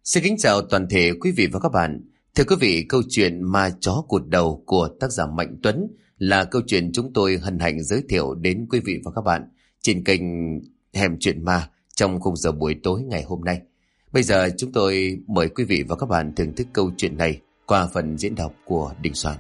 Xin kính chào toàn thể quý vị và các bạn. Thưa quý vị, câu chuyện Ma Chó Cụt Đầu của tác giả Mạnh Tuấn là câu chuyện chúng tôi hân hạnh giới thiệu đến quý vị và các bạn trên kênh Hẻm Chuyện Ma trong khung giờ buổi tối ngày hôm nay. Bây giờ chúng tôi mời quý vị và các bạn thưởng thức câu chuyện này qua phần diễn đọc của Đình Soạn.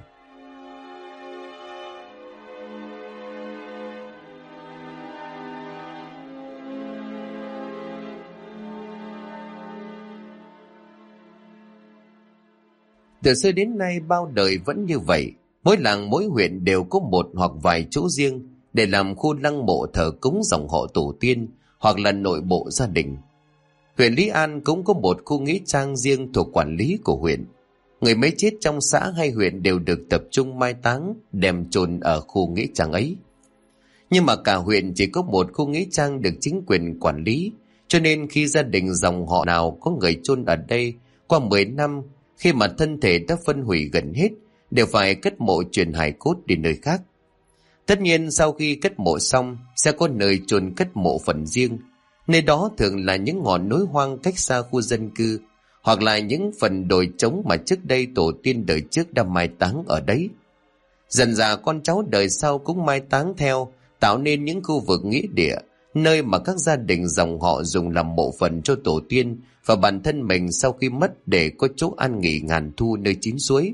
Từ xưa đến nay bao đời vẫn như vậy, mỗi làng mỗi huyện đều có một hoặc vài chỗ riêng để làm khu lăng mộ thờ cúng dòng họ tổ tiên hoặc là nội bộ gia đình. Huyện Lý An cũng có một khu nghĩa trang riêng thuộc quản lý của huyện. Người mới chết trong xã hay huyện đều được tập trung mai táng, đem chôn ở khu nghĩa trang ấy. Nhưng mà cả huyện chỉ có một khu nghĩa trang được chính quyền quản lý, cho nên khi gia đình dòng họ nào có người chôn ở đây qua 10 năm, khi mà thân thể đã phân hủy gần hết, đều phải cất mộ chuyển hài cốt đi nơi khác. Tất nhiên sau khi cất mộ xong, sẽ có nơi chôn cất mộ phần riêng. Nơi đó thường là những ngọn núi hoang cách xa khu dân cư, hoặc là những phần đồi trống mà trước đây tổ tiên đời trước đã mai táng ở đấy. Dần dà con cháu đời sau cũng mai táng theo, tạo nên những khu vực nghĩa địa, nơi mà các gia đình dòng họ dùng làm mộ phần cho tổ tiên và bản thân mình sau khi mất để có chỗ an nghỉ ngàn thu nơi chín suối.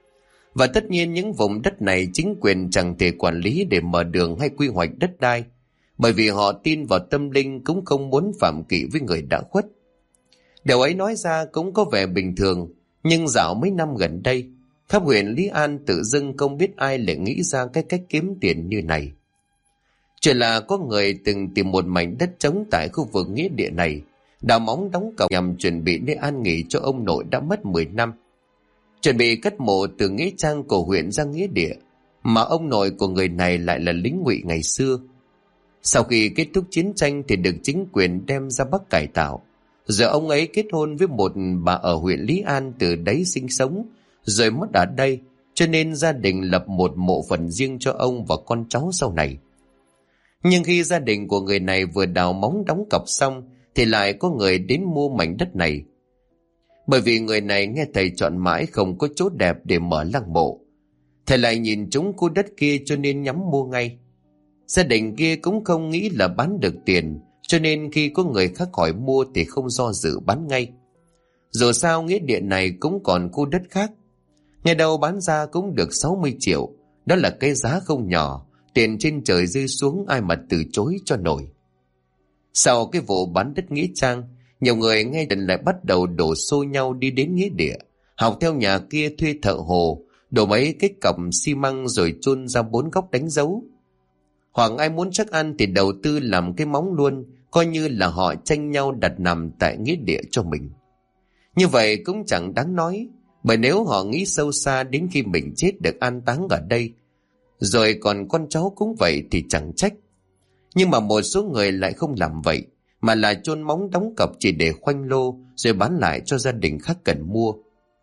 Và tất nhiên những vùng đất này chính quyền chẳng thể quản lý để mở đường hay quy hoạch đất đai, bởi vì họ tin vào tâm linh cũng không muốn phạm kỵ với người đã khuất. Điều ấy nói ra cũng có vẻ bình thường, nhưng dạo mấy năm gần đây, khắp huyện Lý An tự dưng không biết ai lại nghĩ ra cái cách kiếm tiền như này. Chuyện là có người từng tìm một mảnh đất trống tại khu vực nghĩa địa này, đào móng đóng cọc nhằm chuẩn bị nơi an nghỉ cho ông nội đã mất 10 năm. Chuẩn bị cất mộ từ nghĩa trang của huyện ra nghĩa địa, mà ông nội của người này lại là lính ngụy ngày xưa. Sau khi kết thúc chiến tranh thì được chính quyền đem ra Bắc cải tạo. Giờ ông ấy kết hôn với một bà ở huyện Lý An, từ đấy sinh sống, rồi mất ở đây, cho nên gia đình lập một mộ phần riêng cho ông và con cháu sau này. Nhưng khi gia đình của người này vừa đào móng đóng cọc xong, thì lại có người đến mua mảnh đất này. Bởi vì người này nghe thầy chọn mãi không có chỗ đẹp để mở lăng mộ. Thầy lại nhìn trúng khu đất kia cho nên nhắm mua ngay. Gia đình kia cũng không nghĩ là bán được tiền, cho nên khi có người khác hỏi mua thì không do dự bán ngay. Dù sao nghĩa địa này cũng còn khu đất khác. Ngày đầu bán ra cũng được 60 triệu, đó là cái giá không nhỏ, tiền trên trời rơi xuống ai mà từ chối cho nổi. Sau cái vụ bán đất nghĩa trang, nhiều người nghe tin lại bắt đầu đổ xô nhau đi đến nghĩa địa, học theo nhà kia thuê thợ hồ, đổ mấy cái cọc xi măng rồi chôn ra 4 góc đánh dấu. Hoặc ai muốn chắc ăn thì đầu tư làm cái móng luôn, coi như là họ tranh nhau đặt nằm tại nghĩa địa cho mình. Như vậy cũng chẳng đáng nói, bởi nếu họ nghĩ sâu xa đến khi mình chết được an táng ở đây, rồi còn con cháu cũng vậy thì chẳng trách. Nhưng mà một số người lại không làm vậy, mà là chôn móng đóng cọc chỉ để khoanh lô rồi bán lại cho gia đình khác cần mua.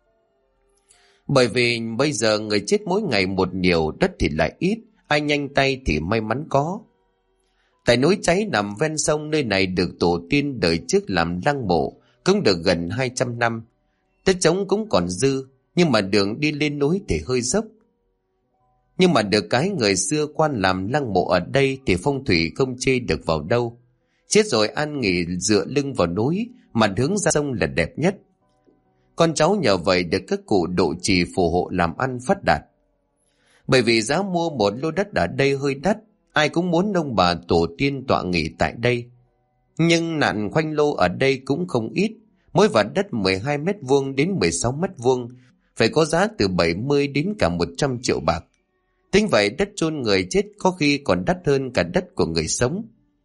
Bởi vì bây giờ người chết mỗi ngày một nhiều, đất thì lại ít, ai nhanh tay thì may mắn có. Tại núi Cháy nằm ven sông, nơi này được tổ tiên đời trước làm lăng mộ, cũng được gần 200 năm. Đất trống cũng còn dư, nhưng mà đường đi lên núi thì hơi dốc. Nhưng mà được cái người xưa quan làm lăng mộ ở đây thì phong thủy không chê được vào đâu. Chết rồi an nghỉ dựa lưng vào núi, mặt hướng ra sông là đẹp nhất. Con cháu nhờ vậy được các cụ độ trì phù hộ làm ăn phát đạt. Bởi vì giá mua một lô đất ở đây hơi đắt, ai cũng muốn ông bà tổ tiên tọa nghỉ tại đây. Nhưng nạn khoanh lô ở đây cũng không ít, mỗi vạt đất 12 mét vuông đến 16 mét vuông phải có giá từ 70 đến cả 100 triệu bạc. Tính vậy đất chôn người chết có khi còn đắt hơn cả đất của người sống.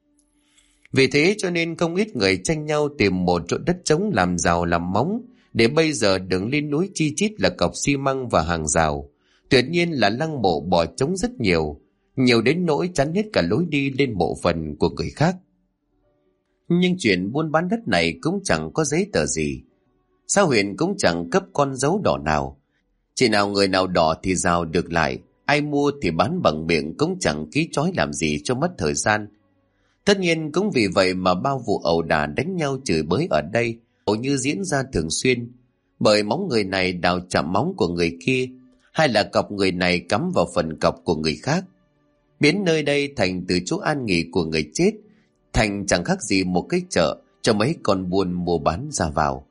Vì thế cho nên không ít người tranh nhau tìm một chỗ đất trống làm rào làm móng, để bây giờ đường lên núi chi chít là cọc xi măng và hàng rào. Tuyệt nhiên là lăng mộ bỏ trống rất nhiều, nhiều đến nỗi chắn hết cả lối đi lên mộ phần của người khác. Nhưng chuyện buôn bán đất này cũng chẳng có giấy tờ gì. Xã huyện cũng chẳng cấp con dấu đỏ nào. Chỉ nào người nào đỏ thì rào được lại, ai mua thì bán bằng miệng, cũng chẳng ký chói làm gì cho mất thời gian. Tất nhiên cũng vì vậy mà bao vụ ẩu đả đánh nhau chửi bới ở đây, hầu như diễn ra thường xuyên, bởi móng người này đào chạm móng của người kia, hay là cọc người này cắm vào phần cọc của người khác, biến nơi đây thành từ chỗ an nghỉ của người chết, thành chẳng khác gì một cái chợ cho mấy con buôn mua bán ra vào.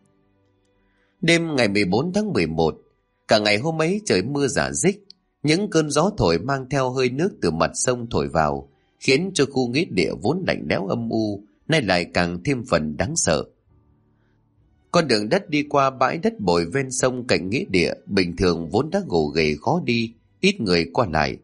Đêm ngày 14 tháng 11, cả ngày hôm ấy trời mưa rả rích, những cơn gió thổi mang theo hơi nước từ mặt sông thổi vào, khiến cho khu nghĩa địa vốn lạnh lẽo âm u nay lại càng thêm phần đáng sợ. Con đường đất đi qua bãi đất bồi ven sông cạnh nghĩa địa bình thường vốn đã gồ ghề khó đi, ít người qua lại.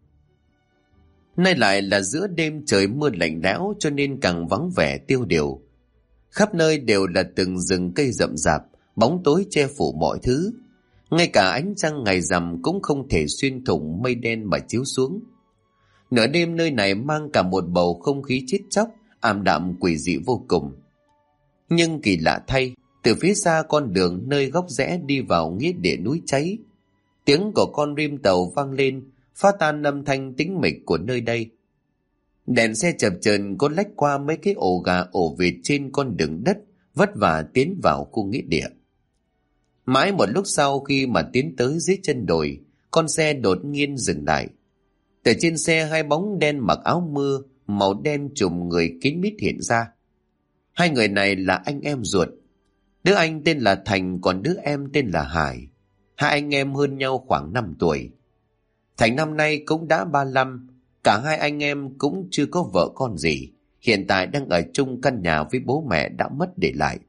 Nay lại là giữa đêm trời mưa lạnh lẽo cho nên càng vắng vẻ tiêu điều. Khắp nơi đều là từng rừng cây rậm rạp, bóng tối che phủ mọi thứ. Ngay cả ánh trăng ngày rằm cũng không thể xuyên thủng mây đen mà chiếu xuống. Nửa đêm nơi này mang cả một bầu không khí chết chóc, ảm đạm quỷ dị vô cùng. Nhưng kỳ lạ thay, từ phía xa con đường nơi góc rẽ đi vào nghĩa địa núi cháy, tiếng của con rim tàu vang lên, phá tan âm thanh tĩnh mịch của nơi đây. Đèn xe chập chờn có lách qua mấy cái ổ gà ổ vịt trên con đường đất, vất vả tiến vào khu nghĩa địa. Mãi một lúc sau khi mà tiến tới dưới chân đồi, con xe đột nhiên dừng lại. Từ trên xe hai bóng đen mặc áo mưa, màu đen trùm người kín mít hiện ra. Hai người này là anh em ruột. Đứa anh tên là Thành, còn đứa em tên là Hải. Hai anh em hơn nhau khoảng 5 tuổi. Thành năm nay cũng đã 35, cả hai anh em cũng chưa có vợ con gì, hiện tại đang ở chung căn nhà với bố mẹ đã mất để lại.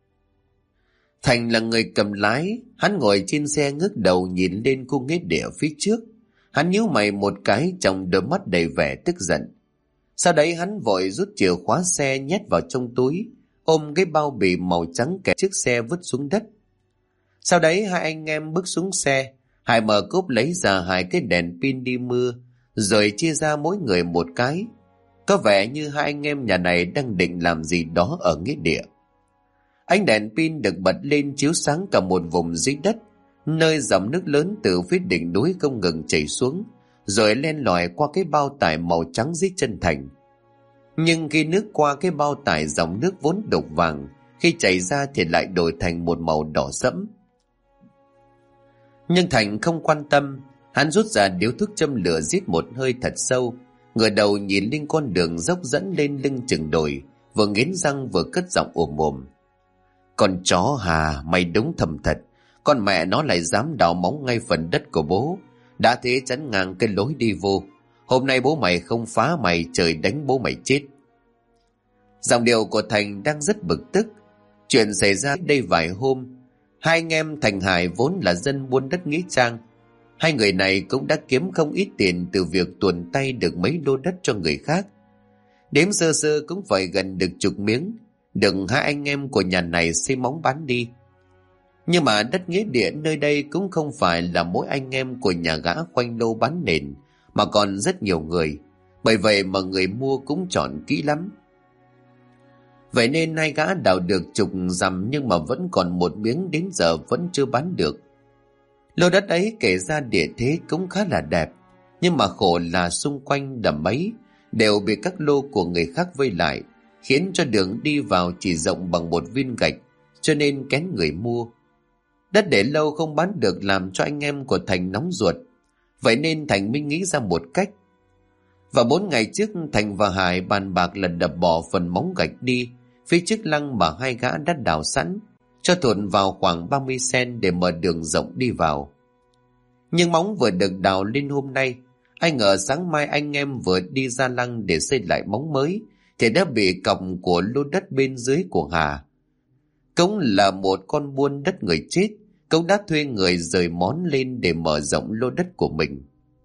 Thành là người cầm lái, hắn ngồi trên xe ngước đầu nhìn lên khu nghĩa địa phía trước. Hắn nhíu mày một cái trong đôi mắt đầy vẻ tức giận. Sau đấy hắn vội rút chìa khóa xe nhét vào trong túi, ôm cái bao bì màu trắng kẹp chiếc xe vứt xuống đất. Sau đấy hai anh em bước xuống xe, Hải mở cốp lấy ra hai cái đèn pin đi mưa, rồi chia ra mỗi người một cái. Có vẻ như hai anh em nhà này đang định làm gì đó ở nghĩa địa. Ánh đèn pin được bật lên chiếu sáng cả một vùng dưới đất, nơi dòng nước lớn từ phía đỉnh núi không ngừng chảy xuống, rồi len lỏi qua cái bao tải màu trắng dưới chân Thành. Nhưng khi nước qua cái bao tải, dòng nước vốn đục vàng, khi chảy ra thì lại đổi thành một màu đỏ sẫm. Nhưng Thành không quan tâm, hắn rút ra điếu thuốc châm lửa rít một hơi thật sâu, ngửa đầu nhìn lên con đường dốc dẫn lên lưng chừng đồi, vừa nghiến răng vừa cất giọng ồm ồm. Con chó Hà, mày đúng thầm thật, con mẹ nó lại dám đào móng ngay phần đất của bố, đã thế chắn ngang cái lối đi vô. Hôm nay bố mày không phá mày, trời đánh bố mày chết. Giọng điệu của Thành đang rất bực tức. Chuyện xảy ra đây vài hôm, hai anh em Thành Hải vốn là dân buôn đất nghĩa trang. Hai người này cũng đã kiếm không ít tiền từ việc tuồn tay được mấy lô đất cho người khác. Đếm sơ sơ cũng phải gần được chục miếng, được hai anh em của nhà này xây móng bán đi. Nhưng mà đất nghĩa địa nơi đây cũng không phải là mỗi anh em của nhà gã khoanh lô bán nền, mà còn rất nhiều người. Bởi vậy mà người mua cũng chọn kỹ lắm. Vậy nên hai gã đào được chục dặm nhưng mà vẫn còn một miếng đến giờ vẫn chưa bán được. Lô đất ấy kể ra địa thế cũng khá là đẹp, nhưng mà khổ là xung quanh đầm ấy đều bị các lô của người khác vây lại, khiến cho đường đi vào chỉ rộng bằng một viên gạch, cho nên kén người mua. Đất để lâu không bán được làm cho anh em của Thành nóng ruột. Vậy nên Thành mới nghĩ ra một cách. Và 4 ngày trước, Thành và Hải bàn bạc là đập bỏ phần móng gạch đi phía trước lăng mà hai gã đã đào sẵn, cho thuận vào khoảng 30 cm để mở đường rộng đi vào. Nhưng móng vừa được đào lên hôm nay, ai ngờ sáng mai anh em vừa đi ra lăng để xây lại móng mới thì đã bị cọc của lô đất bên dưới của Hà. Cũng là một con buôn đất người chết, cũng đã thuê người rời món lên để mở rộng lô đất của mình.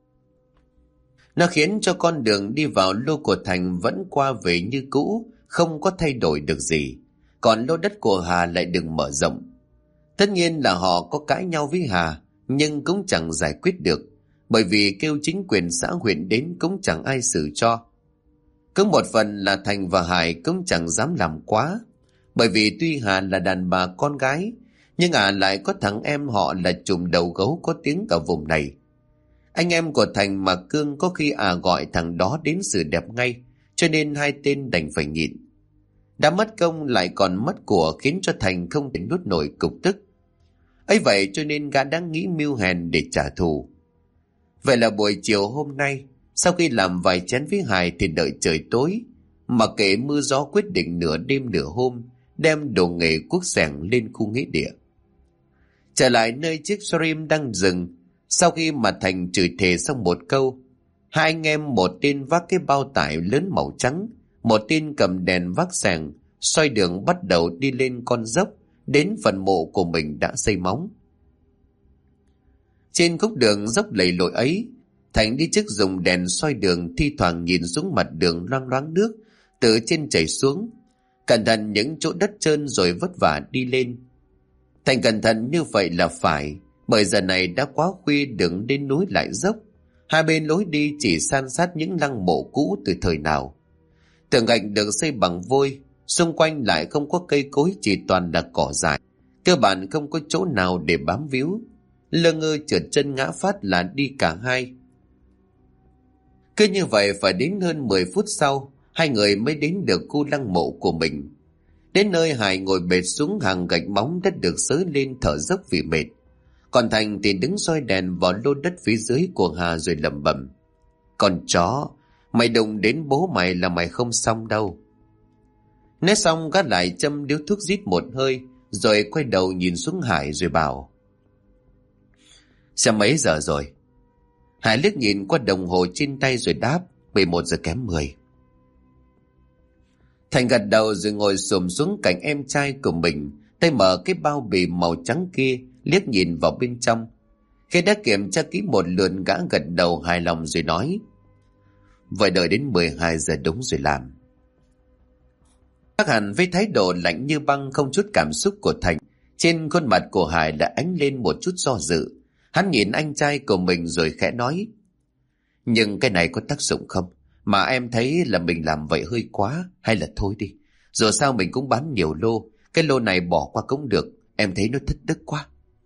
Nó khiến cho con đường đi vào lô của Thành vẫn qua về như cũ, không có thay đổi được gì. Còn lô đất của Hà lại được mở rộng. Tất nhiên là họ có cãi nhau với Hà, nhưng cũng chẳng giải quyết được, bởi vì kêu chính quyền xã huyện đến cũng chẳng ai xử cho. Cứ một phần là Thành và Hải cũng chẳng dám làm quá, bởi vì tuy Hà là đàn bà con gái, nhưng Hà lại có thằng em họ là trùm đầu gấu có tiếng ở vùng này. Anh em của Thành mà cương có khi gọi thằng đó đến xử đẹp ngay, cho nên hai tên đành phải nhịn. Đã mất công lại còn mất của, khiến cho Thành không thể nuốt nổi cục tức. Ấy vậy cho nên gã đã nghĩ mưu hèn để trả thù. Vậy là buổi chiều hôm nay, sau khi làm vài chén với Hải thì đợi trời tối, mặc kệ mưa gió, quyết định nửa đêm nửa hôm đem đồ nghề cuốc xẻng lên khu nghĩa địa. Trở lại nơi chiếc Supreme đang dừng, sau khi mà Thành chửi thề xong một câu, hai anh em, một tên vác cái bao tải lớn màu trắng, một tên cầm đèn vác xẻng, xoay đường bắt đầu đi lên con dốc đến phần mộ của mình đã xây móng. Trên khúc đường dốc lầy lội ấy, Thành đi trước dùng đèn soi đường, thi thoảng nhìn xuống mặt đường loang loáng nước từ trên chảy xuống, cẩn thận những chỗ đất trơn rồi vất vả đi lên. Thành cẩn thận như vậy là phải, bởi giờ này đã quá khuya, đường đến núi lại dốc, hai bên lối đi chỉ san sát những lăng mộ cũ từ thời nào. Tường gạch được xây bằng vôi, xung quanh lại không có cây cối, chỉ toàn là cỏ dại, cơ bản không có chỗ nào để bám víu. Lơ ngơ trượt chân ngã phát là đi cả hai. Cứ như vậy phải đến hơn 10 phút sau, hai người mới đến được khu lăng mộ của mình. Đến nơi, Hải ngồi bệt xuống hàng gạch móng đất được xới lên thở dốc vì mệt. Còn Thành thì đứng soi đèn vào lô đất phía dưới của Hà rồi lẩm bẩm: "Con chó, mày đụng đến bố mày là mày không xong đâu." Nói xong gắt lại châm điếu thuốc rít một hơi, rồi quay đầu nhìn xuống Hải rồi bảo: "Xem mấy giờ rồi?" Hải liếc nhìn qua đồng hồ trên tay rồi đáp: 11 giờ kém 10. Thành gật đầu rồi ngồi xổm xuống cạnh em trai của mình, tay mở cái bao bì màu trắng kia, liếc nhìn vào bên trong. Khi đã kiểm tra kỹ một lượt, gã gật đầu hài lòng rồi nói: "Vậy đợi đến 12 giờ đúng rồi làm." Khác hẳn với thái độ lạnh như băng không chút cảm xúc của Thành, trên khuôn mặt của Hải đã ánh lên một chút do dự. Hắn nhìn anh trai của mình rồi khẽ nói: "Nhưng cái này có tác dụng không? Mà em thấy là mình làm vậy hơi quá, hay là thôi đi. Dù sao mình cũng bán nhiều lô, cái lô này bỏ qua cũng được, em thấy nó thất đức quá."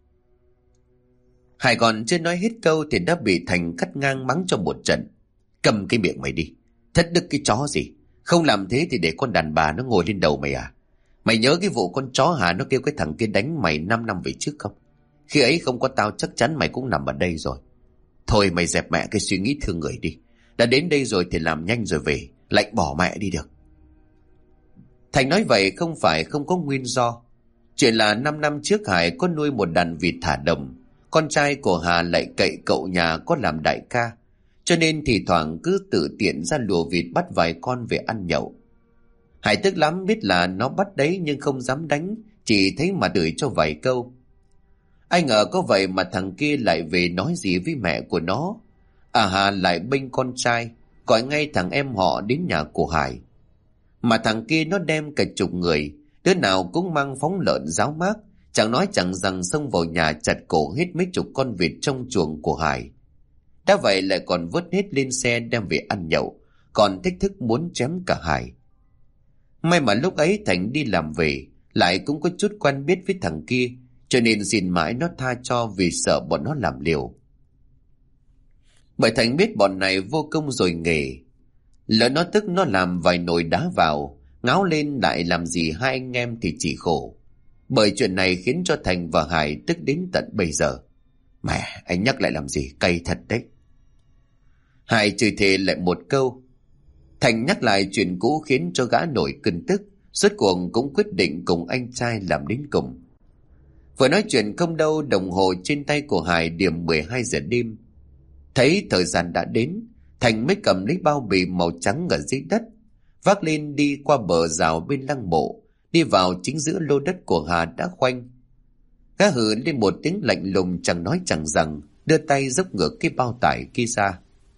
Hải còn chưa nói hết câu thì đã bị Thành cắt ngang mắng cho một trận: "Cầm cái miệng mày đi, thất đức cái chó gì, không làm thế thì để con đàn bà nó ngồi lên đầu mày à? Mày nhớ cái vụ con chó Hà nó kêu cái thằng kia đánh mày 5 năm về trước không? Khi ấy không có tao chắc chắn mày cũng nằm ở đây rồi. Thôi mày dẹp mẹ cái suy nghĩ thương người đi, đã đến đây rồi thì làm nhanh rồi về, lạnh bỏ mẹ đi được." Thành nói vậy không phải không có nguyên do. Chuyện là 5 năm trước Hải có nuôi một đàn vịt thả đồng, con trai của Hà lại cậy cậu nhà có làm đại ca, cho nên thì thoảng cứ tự tiện ra lùa vịt bắt vài con về ăn nhậu. Hải tức lắm, biết là nó bắt đấy nhưng không dám đánh, chỉ thấy mà đuổi cho vài câu. Ai ngờ có vậy mà thằng kia lại về nói gì với mẹ của nó. Hà lại bênh con trai, gọi ngay thằng em họ đến nhà của Hải. Mà thằng kia nó đem cả chục người, đứa nào cũng mang phóng lợn ráo mác, chẳng nói chẳng rằng xông vào nhà chặt cổ hết mấy chục con vịt trong chuồng của Hải. Đã vậy lại còn vớt hết lên xe đem về ăn nhậu, còn thách thức muốn chém cả Hải. May mà lúc ấy Thành đi làm về, lại cũng có chút quen biết với thằng kia, cho nên xin mãi nó tha cho vì sợ bọn nó làm liều. Bởi Thành biết bọn này vô công rồi nghề, lỡ nó tức nó làm vài nồi đá vào, ngáo lên lại làm gì hai anh em thì chỉ khổ. Bởi chuyện này khiến cho Thành và Hải tức đến tận bây giờ. Mẹ, anh nhắc lại làm gì, cay thật đấy. Hải chửi thề lại một câu. Thành nhắc lại chuyện cũ khiến cho gã nổi cơn tức, rốt cuộc cũng quyết định cùng anh trai làm đến cùng. Vừa nói chuyện không đâu, đồng hồ trên tay của Hải điểm 12 giờ đêm. Thấy thời gian đã đến, Thành mới cầm lấy bao bì màu trắng ở dưới đất, vác lên đi qua bờ rào bên lăng mộ, đi vào chính giữa lô đất của Hà đã khoanh. Gã hừ lên một tiếng lạnh lùng chẳng nói chẳng rằng, đưa tay dốc ngược cái bao tải kia ra.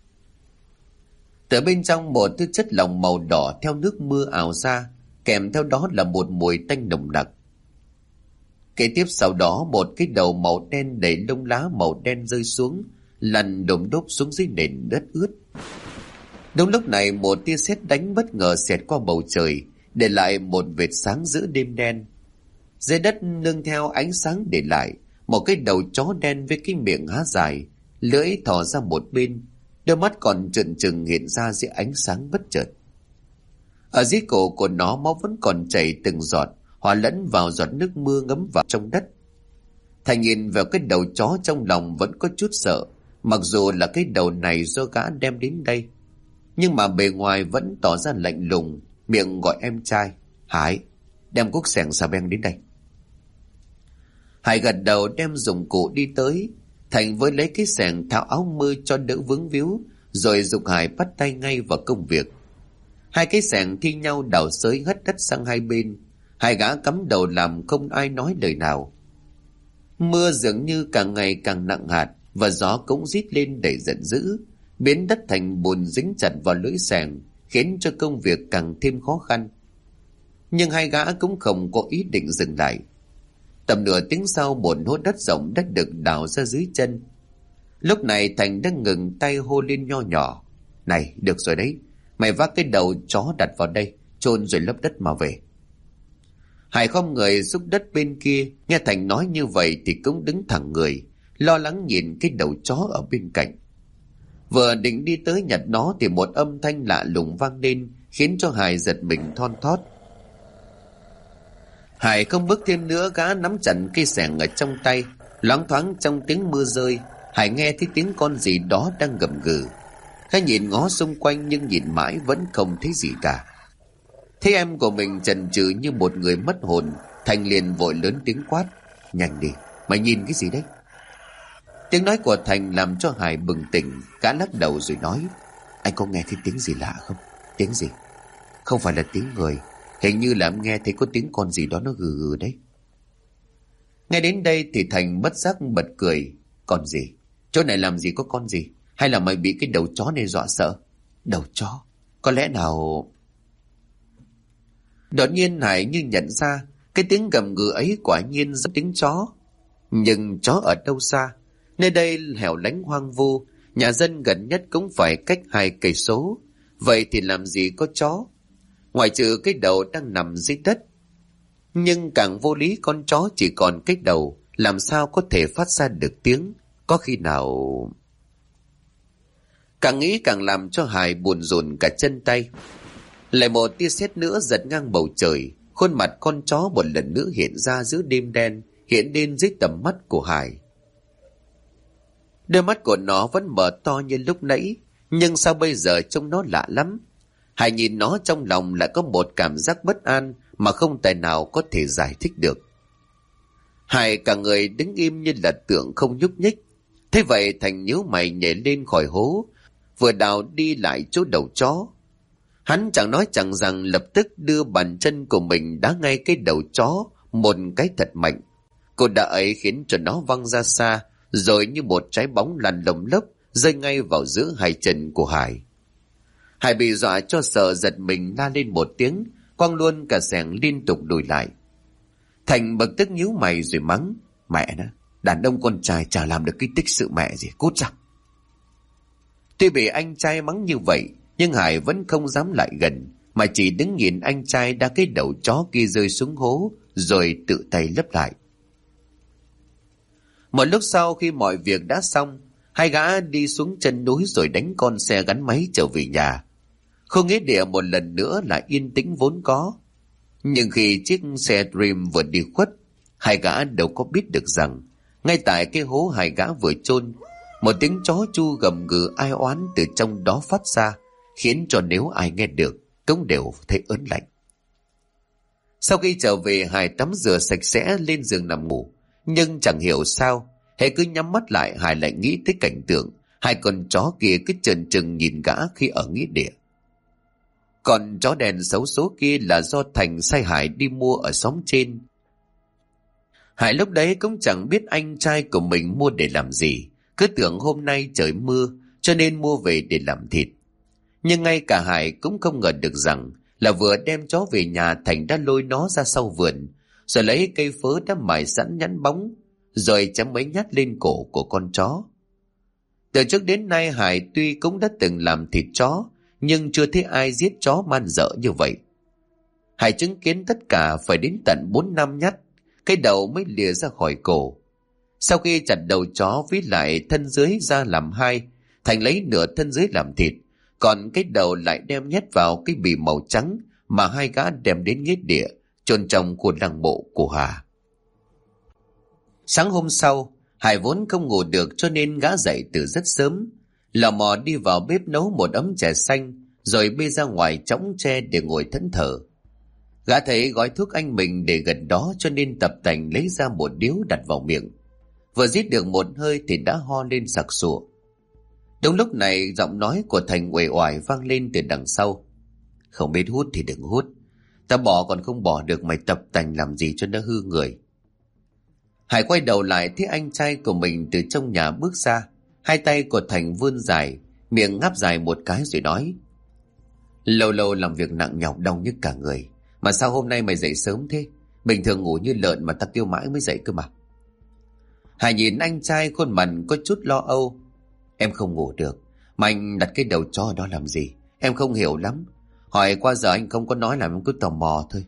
Từ bên trong một thứ chất lỏng màu đỏ theo nước mưa ào ra, kèm theo đó là một mùi tanh nồng nặc. Kế tiếp sau đó một cái đầu màu đen đầy lông lá màu đen rơi xuống, lăn đồm đốp xuống dưới nền đất ướt. Đúng lúc này một tia sét đánh bất ngờ xẹt qua bầu trời, để lại một vệt sáng giữa đêm đen. Dưới đất nương theo ánh sáng để lại một cái đầu chó đen với cái miệng há dài, lưỡi thò ra một bên, đôi mắt còn trợn trừng hiện ra dưới ánh sáng bất chợt. Ở dưới cổ của nó máu vẫn còn chảy từng giọt, hòa lẫn vào giọt nước mưa ngấm vào trong đất. Thành nhìn vào cái đầu chó trong lòng vẫn có chút sợ, mặc dù là cái đầu này do gã đem đến đây. Nhưng mà bề ngoài vẫn tỏ ra lạnh lùng, miệng gọi em trai. Hải, đem cuốc xẻng xà beng đến đây. Hải gật đầu đem dụng cụ đi tới. Thành với lấy cái xẻng tháo áo mưa cho đỡ vướng víu, rồi giục Hải bắt tay ngay vào công việc. Hai cái xẻng thi nhau đào xới hất đất sang hai bên. Hai gã cắm đầu làm không ai nói lời nào. Mưa dường như càng ngày càng nặng hạt, và gió cũng rít lên đầy giận dữ, biến đất thành bùn dính chặt vào lưỡi xẻng, khiến cho công việc càng thêm khó khăn. Nhưng hai gã cũng không có ý định dừng lại. Tầm nửa tiếng sau, một hố đất rộng đã được đào ra dưới chân. Lúc này Thành đã ngừng tay, hô lên nho nhỏ. Này, được rồi đấy, mày vác cái đầu chó đặt vào đây, chôn rồi lấp đất mà về. Hải không người xúc đất bên kia, nghe Thành nói như vậy thì cũng đứng thẳng người, lo lắng nhìn cái đầu chó ở bên cạnh. Vừa định đi tới nhặt nó thì một âm thanh lạ lùng vang lên, khiến cho Hải giật mình thon thót. Hải không bước thêm nữa, gã nắm chặt cây xẻng ở trong tay. Loáng thoáng trong tiếng mưa rơi, Hải nghe thấy tiếng con gì đó đang gầm gừ. Gã nhìn ngó xung quanh nhưng nhìn mãi vẫn không thấy gì cả. Thấy em của mình chần chừ như một người mất hồn, Thành liền vội lớn tiếng quát. Nhanh đi, mày nhìn cái gì đấy? Tiếng nói của Thành làm cho Hải bừng tỉnh. Gã lắc đầu rồi nói. Anh có nghe thấy tiếng gì lạ không? Tiếng gì? Không phải là tiếng người, hình như là em nghe thấy có tiếng con gì đó nó gừ gừ đấy. Nghe đến đây thì Thành bất giác bật cười. Con gì? Chỗ này làm gì có con gì? Hay là mày bị cái đầu chó này dọa sợ? Đầu chó? Có lẽ nào... Đột nhiên Hải như nhận ra cái tiếng gầm gừ ấy quả nhiên rất tiếng chó. Nhưng chó ở đâu xa? Nơi đây hẻo lánh hoang vu, nhà dân gần nhất cũng phải cách 2 cây số. Vậy thì làm gì có chó? Ngoài trừ cái đầu đang nằm dưới đất. Nhưng càng vô lý, con chó chỉ còn cái đầu, làm sao có thể phát ra được tiếng? Có khi nào... Càng nghĩ càng làm cho Hải buồn rùn cả chân tay. Lại một tia sét nữa giật ngang bầu trời, khuôn mặt con chó một lần nữa hiện ra giữa đêm đen, hiện lên dưới tầm mắt của Hải. Đôi mắt của nó vẫn mở to như lúc nãy, nhưng sao bây giờ trông nó lạ lắm. Hải nhìn nó trong lòng lại có một cảm giác bất an mà không tài nào có thể giải thích được. Hải cả người đứng im như là tượng không nhúc nhích. Thế vậy Thành nhíu mày nhảy lên khỏi hố, vừa đào đi lại chỗ đầu chó. Hắn chẳng nói chẳng rằng lập tức đưa bàn chân của mình đá ngay cái đầu chó một cái thật mạnh. Cô đá ấy khiến cho nó văng ra xa, rồi như một trái bóng lăn lồng lốc rơi ngay vào giữa hai chân của Hải. Hải bị dọa cho sợ, giật mình la lên một tiếng, quăng luôn cả xẻng liên tục lùi lại. Thành bực tức nhíu mày rồi mắng. Mẹ nó, đàn ông con trai chả làm được cái tích sự mẹ gì, cút ra. Tuy bị anh trai mắng như vậy, nhưng Hải vẫn không dám lại gần, mà chỉ đứng nhìn anh trai đá cái đầu chó kia rơi xuống hố, rồi tự tay lấp lại. Một lúc sau khi mọi việc đã xong, hai gã đi xuống chân núi rồi đánh con xe gắn máy trở về nhà. Không nghĩa địa một lần nữa là yên tĩnh vốn có. Nhưng khi chiếc xe Dream vừa đi khuất, hai gã đâu có biết được rằng ngay tại cái hố hai gã vừa chôn, một tiếng chó chu gầm gừ ai oán từ trong đó phát ra, khiến cho nếu ai nghe được cũng đều thấy ớn lạnh. Sau khi trở về, Hải tắm rửa sạch sẽ lên giường nằm ngủ. Nhưng chẳng hiểu sao, hễ cứ nhắm mắt lại, Hải lại nghĩ tới cảnh tượng hai con chó kia cứ trần trừng nhìn gã khi ở nghĩa địa. Còn chó đèn xấu số kia là do Thành sai Hải đi mua ở xóm trên. Hải lúc đấy cũng chẳng biết anh trai của mình mua để làm gì, cứ tưởng hôm nay trời mưa cho nên mua về để làm thịt. Nhưng ngay cả Hải cũng không ngờ được rằng là vừa đem chó về nhà, Thành đã lôi nó ra sau vườn, rồi lấy cây phớ đã mài sẵn nhẵn bóng, rồi chém mấy nhát lên cổ của con chó. Từ trước đến nay Hải tuy cũng đã từng làm thịt chó, nhưng chưa thấy ai giết chó man dợ như vậy. Hải chứng kiến tất cả phải đến tận 4-5 nhát, cái đầu mới lìa ra khỏi cổ. Sau khi chặt đầu chó với lại thân dưới ra làm hai, Thành lấy nửa thân dưới làm thịt, còn cái đầu lại đem nhét vào cái bì màu trắng mà hai gã đem đến nghĩa địa, chôn trong khu lăng mộ của Hà. Sáng hôm sau, Hải vốn không ngủ được cho nên gã dậy từ rất sớm, lò mò đi vào bếp nấu một ấm trà xanh, rồi bê ra ngoài chõng tre để ngồi thẫn thờ. Gã thấy gói thuốc anh mình để gần đó cho nên tập tành lấy ra một điếu đặt vào miệng. Vừa rít được một hơi thì đã ho lên sặc sụa. Đúng lúc này giọng nói của Thành uể oải vang lên từ đằng sau. Không biết hút thì đừng hút. Ta bỏ còn không bỏ được, mày tập tành làm gì cho nó hư người. Hải quay đầu lại thấy anh trai của mình từ trong nhà bước ra. Hai tay của Thành vươn dài, miệng ngáp dài một cái rồi nói. Lâu lâu làm việc nặng nhọc đau nhức cả người. Mà sao hôm nay mày dậy sớm thế? Bình thường ngủ như lợn mà ta kêu mãi mới dậy cơ mà. Hải nhìn anh trai khuôn mặt có chút lo âu. Em không ngủ được. Mà anh đặt cái đầu chó ở đó làm gì? Em không hiểu lắm. Hỏi qua giờ anh không có nói, làm em cứ tò mò thôi.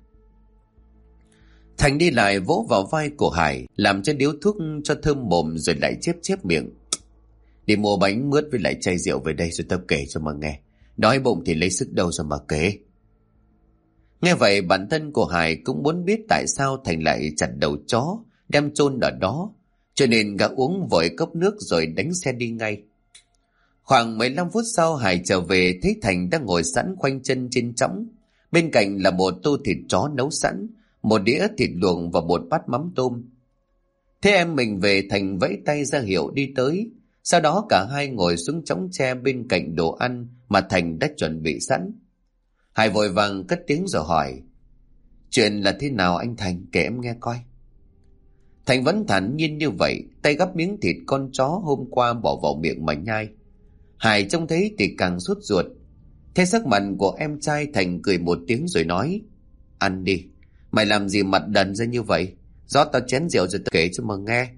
Thành đi lại vỗ vào vai của Hải, làm cho điếu thuốc cho thơm mồm rồi lại chép chép miệng. Đi mua bánh mướt với lại chai rượu về đây rồi tao kể cho mà nghe. Đói bụng thì lấy sức đâu rồi mà kể. Nghe vậy bản thân của Hải cũng muốn biết tại sao Thành lại chặt đầu chó, đem chôn ở đó. Cho nên gã uống vội cốc nước rồi đánh xe đi ngay. Khoảng 15 phút sau Hải trở về thấy Thành đang ngồi sẵn khoanh chân trên chõng. Bên cạnh là một tô thịt chó nấu sẵn, một đĩa thịt luộc và một bát mắm tôm. Thế em mình về, Thành vẫy tay ra hiệu đi tới. Sau đó cả hai ngồi xuống chõng tre bên cạnh đồ ăn mà Thành đã chuẩn bị sẵn. Hải vội vàng cất tiếng rồi hỏi. Chuyện là thế nào anh Thành, kể em nghe coi. Thành vẫn thản nhiên như vậy, tay gắp miếng thịt con chó hôm qua bỏ vào miệng mà nhai. Hải trông thấy thì càng sốt ruột. Thế sắc mặt của em trai, Thành cười một tiếng rồi nói. Ăn đi, mày làm gì mặt đần ra như vậy? Rót tao chén rượu rồi tao kể cho mà nghe.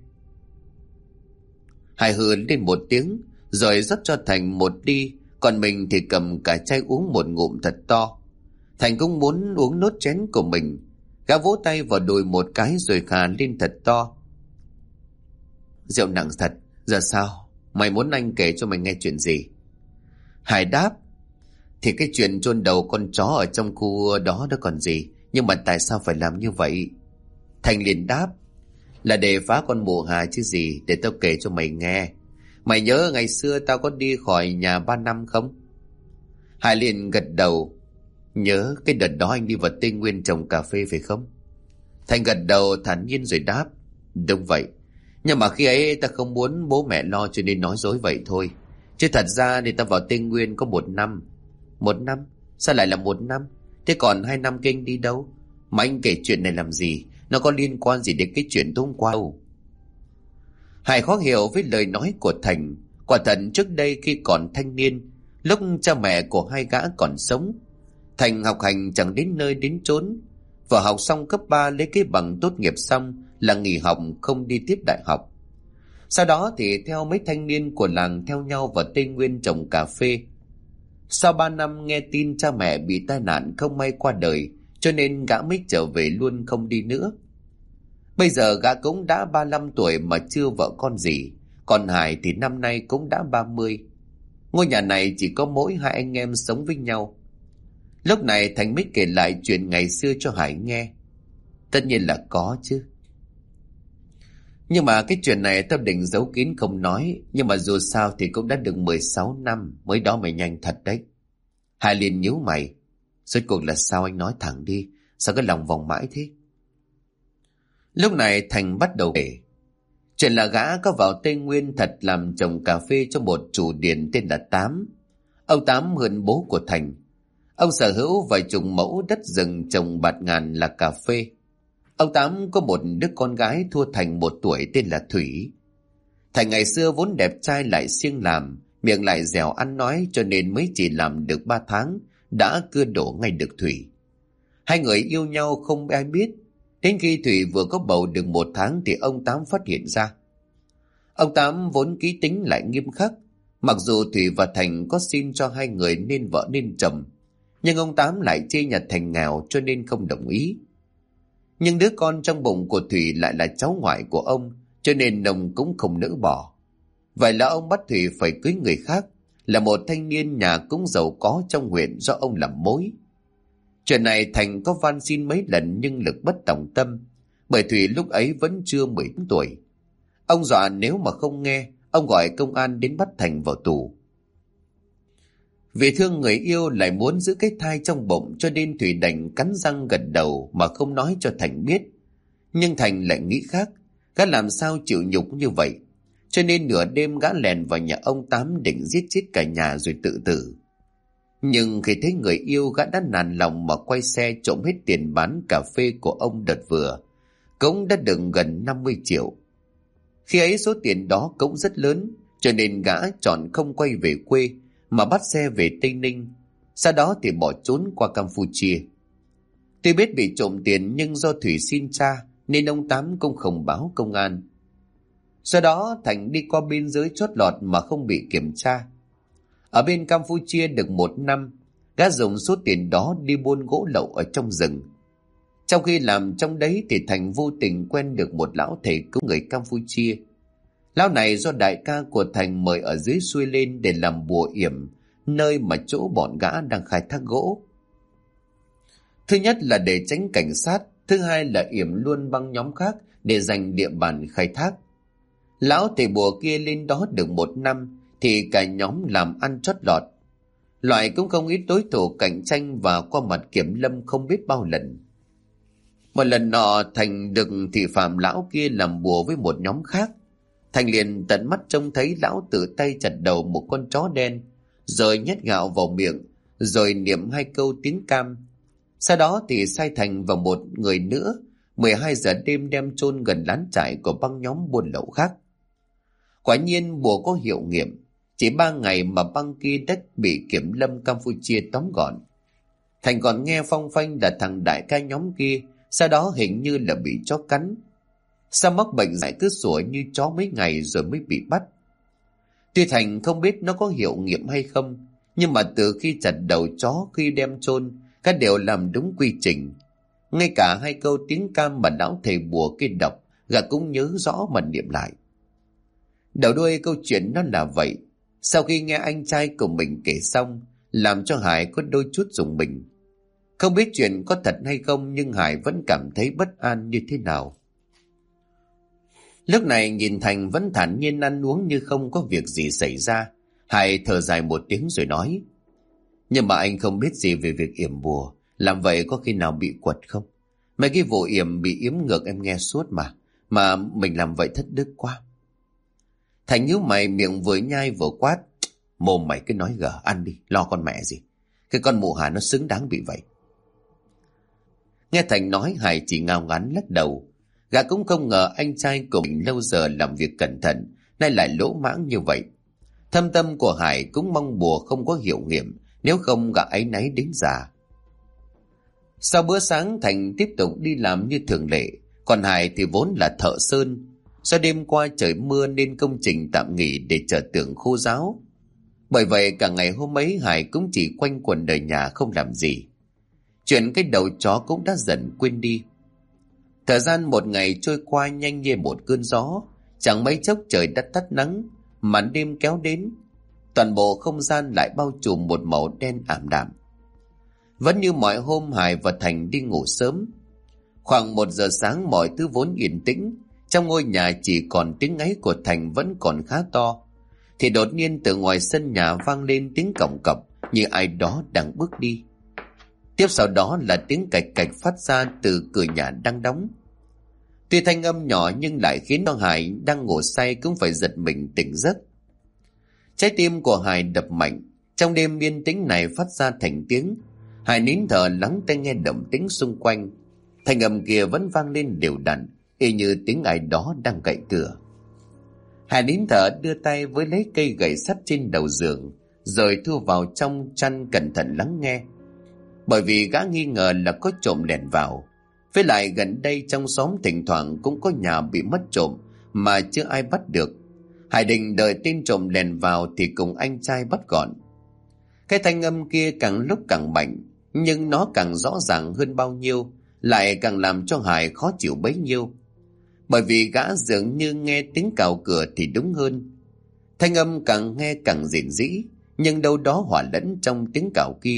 Hải hừ lên một tiếng rồi rót cho Thành một ly, còn mình thì cầm cả chai uống một ngụm thật to. Thành cũng muốn uống nốt chén của mình. Gã vỗ tay vào đùi một cái rồi khà lên thật to. Rượu nặng thật, giờ sao? Mày muốn anh kể cho mày nghe chuyện gì? Hải đáp. Thì cái chuyện chôn đầu con chó ở trong khu đó đó còn gì. Nhưng mà tại sao phải làm như vậy? Thành liền đáp. Là để phá con mụ Hà chứ gì. Để tao kể cho mày nghe. Mày nhớ ngày xưa tao có đi khỏi nhà 3 năm không? Hải liền gật đầu. Nhớ, cái đợt đó anh đi vào Tây Nguyên trồng cà phê phải không? Thành gật đầu thản nhiên rồi đáp. Đúng vậy. Nhưng mà khi ấy ta không muốn bố mẹ lo cho nên nói dối vậy thôi. Chứ thật ra thì ta vào Tây Nguyên có 1 năm. 1 năm? Sao lại là 1 năm? Thế còn 2 năm kia anh đi đâu? Mà anh kể chuyện này làm gì? Nó có liên quan gì đến cái chuyện tối hôm qua đâu? Hải khó hiểu với lời nói của Thành. Quả thật trước đây khi còn thanh niên, lúc cha mẹ của hai gã còn sống, Thành học hành chẳng đến nơi đến chốn. Vừa học xong cấp 3 lấy cái bằng tốt nghiệp xong là nghỉ học không đi tiếp đại học. Sau đó thì theo mấy thanh niên của làng theo nhau vào Tây Nguyên trồng cà phê. Sau 3 năm nghe tin cha mẹ bị tai nạn không may qua đời, cho nên gã mới trở về luôn không đi nữa. Bây giờ gã cũng đã 35 tuổi mà chưa vợ con gì, còn Hải thì năm nay cũng đã 30. Ngôi nhà này chỉ có mỗi hai anh em sống với nhau. Lúc này Thành mới kể lại chuyện ngày xưa cho Hải nghe. Tất nhiên là có chứ. Nhưng mà cái chuyện này tao định giấu kín không nói. Nhưng mà dù sao thì cũng đã được 16 năm. Mới đó mày nhanh thật đấy. Hải liền nhíu mày. Rốt cuộc là sao, anh nói thẳng đi. Sao cái lòng vòng mãi thế? Lúc này Thành bắt đầu kể. Chuyện là gã có vào Tây Nguyên thật làm trồng cà phê cho một chủ điền tên là Tám. Ông Tám hơn bố của Thành. Ông sở hữu vài chục mẫu đất rừng trồng bạt ngàn là cà phê. Ông Tám có một đứa con gái thua Thành 1 tuổi tên là Thủy. Thành ngày xưa vốn đẹp trai lại siêng làm, miệng lại dẻo ăn nói, cho nên mới chỉ làm được 3 tháng đã cưa đổ ngay được Thủy. Hai người yêu nhau không ai biết. Đến khi Thủy vừa có bầu được 1 tháng thì ông Tám phát hiện ra. Ông Tám vốn ký tính lại nghiêm khắc. Mặc dù Thủy và Thành có xin cho hai người nên vợ nên chồng, nhưng ông Tám lại chê nhà Thành nghèo cho nên không đồng ý. Nhưng đứa con trong bụng của Thủy lại là cháu ngoại của ông, cho nên ông cũng không nỡ bỏ. Vậy là ông bắt Thủy phải cưới người khác, là một thanh niên nhà cũng giàu có trong huyện do ông làm mối. Chuyện này Thành có van xin mấy lần nhưng lực bất tòng tâm, bởi Thủy lúc ấy vẫn chưa 19 tuổi. Ông dọa nếu mà không nghe, ông gọi công an đến bắt Thành vào tù. Vì thương người yêu lại muốn giữ cái thai trong bụng, cho nên Thủy đành cắn răng gật đầu mà không nói cho Thành biết. Nhưng Thành lại nghĩ khác, gã làm sao chịu nhục như vậy, cho nên nửa đêm gã lèn vào nhà ông Tám định giết chết cả nhà rồi tự tử. Nhưng khi thấy người yêu, gã đã nản lòng mà quay xe trộm hết tiền bán cà phê của ông đợt vừa, cũng đã được gần 50 triệu. Khi ấy số tiền đó cũng rất lớn, cho nên gã chọn không quay về quê mà bắt xe về Tây Ninh, sau đó thì bỏ trốn qua Campuchia. Tuy biết bị trộm tiền nhưng do Thủy xin cha nên ông Tám cũng không báo công an. Sau đó Thành đi qua biên giới chót lọt mà không bị kiểm tra. Ở bên Campuchia được 1 năm, gã dùng số tiền đó đi buôn gỗ lậu ở trong rừng. Trong khi làm trong đấy thì Thành vô tình quen được một lão thầy cứu người Campuchia. Lão này do đại ca của Thành mời ở dưới xuôi lên để làm bùa yểm nơi mà chỗ bọn gã đang khai thác gỗ. Thứ nhất là để tránh cảnh sát, thứ hai là yểm luôn băng nhóm khác để giành địa bàn khai thác. Lão thầy bùa kia lên đó được 1 năm thì cả nhóm làm ăn chót lọt. Loại cũng không ít đối thủ cạnh tranh và qua mặt kiểm lâm không biết bao lần. Một lần nọ Thành được thị phạm lão kia làm bùa với một nhóm khác. Thành liền tận mắt trông thấy lão tự tay chặt đầu một con chó đen, rồi nhét gạo vào miệng, rồi niệm 2 câu tiếng Cam. Sau đó thì sai Thành và một người nữa 12 giờ đêm đem chôn gần lán trại của băng nhóm buôn lậu khác. Quả nhiên bùa có hiệu nghiệm, chỉ 3 ngày mà băng kia đã bị kiểm lâm Campuchia tóm gọn. Thành còn nghe phong phanh là thằng đại ca nhóm kia sau đó hình như là bị chó cắn. Sao mắc bệnh dại cứ sủa như chó mấy ngày rồi mới bị bắt. Tuy Thành không biết nó có hiệu nghiệm hay không, nhưng mà từ khi chặt đầu chó khi đem chôn, các đều làm đúng quy trình. Ngay cả 2 câu tiếng Cam mà lão thầy bùa kia đọc, gã cũng nhớ rõ mà niệm lại. Đầu đuôi câu chuyện nó là vậy. Sau khi nghe anh trai của mình kể xong, làm cho Hải có đôi chút rùng mình. Không biết chuyện có thật hay không, nhưng Hải vẫn cảm thấy bất an như thế nào. Lúc này nhìn Thành vẫn thản nhiên ăn uống như không có việc gì xảy ra, Hải thở dài một tiếng rồi nói: Nhưng mà anh không biết gì về việc yểm bùa, làm vậy có khi nào bị quật không? Mấy cái vụ yểm bị yếm ngược em nghe suốt mà mình làm vậy thất đức quá. Thành nhíu mày, miệng vừa nhai vừa quát: Mồm mày cứ nói gở, ăn đi, lo con mẹ gì. Cái con mụ Hà nó xứng đáng bị vậy. Nghe Thành nói, Hải chỉ ngao ngán lắc đầu. Gã cũng không ngờ anh trai của mình lâu giờ làm việc cẩn thận nay lại lỗ mãng như vậy. Thâm tâm của Hải cũng mong bùa không có hiệu nghiệm, nếu không gã áy náy đến già. Sau bữa sáng, Thành tiếp tục đi làm như thường lệ, còn Hải thì vốn là thợ sơn. Do đêm qua trời mưa nên công trình tạm nghỉ để chờ tượng khô ráo. Bởi vậy cả ngày hôm ấy Hải cũng chỉ quanh quẩn đời nhà không làm gì. Chuyện cái đầu chó cũng đã dần quên đi. Thời gian một ngày trôi qua nhanh như một cơn gió, chẳng mấy chốc trời đã tắt nắng, màn đêm kéo đến, toàn bộ không gian lại bao trùm một màu đen ảm đạm. Vẫn như mọi hôm, Hải và Thành đi ngủ sớm. Khoảng 1 giờ sáng mọi thứ vốn yên tĩnh, trong ngôi nhà chỉ còn tiếng ngáy của Thành vẫn còn khá to, thì đột nhiên từ ngoài sân nhà vang lên tiếng còng cọc như ai đó đang bước đi. Tiếp sau đó là tiếng cạch cạch phát ra từ cửa nhà đang đóng. Tuy thanh âm nhỏ nhưng lại khiến cho Hải đang ngủ say cũng phải giật mình tỉnh giấc. Trái tim của Hải đập mạnh, trong đêm yên tĩnh này phát ra thành tiếng. Hải nín thở lắng tai nghe động tĩnh xung quanh. Thanh âm kia vẫn vang lên đều đặn, y như tiếng ai đó đang cậy cửa. Hải nín thở đưa tay với lấy cây gậy sắt trên đầu giường, rồi thu vào trong chăn cẩn thận lắng nghe. Bởi vì gã nghi ngờ là có trộm lẻn vào. Với lại gần đây trong xóm thỉnh thoảng cũng có nhà bị mất trộm mà chưa ai bắt được. Hải định đợi tên trộm lẻn vào thì cùng anh trai bắt gọn. Cái thanh âm kia càng lúc càng mạnh, nhưng nó càng rõ ràng hơn bao nhiêu, lại càng làm cho Hải khó chịu bấy nhiêu. Bởi vì gã dường như nghe tiếng cào cửa thì đúng hơn. Thanh âm càng nghe càng rền rĩ, nhưng đâu đó hòa lẫn trong tiếng cào kia,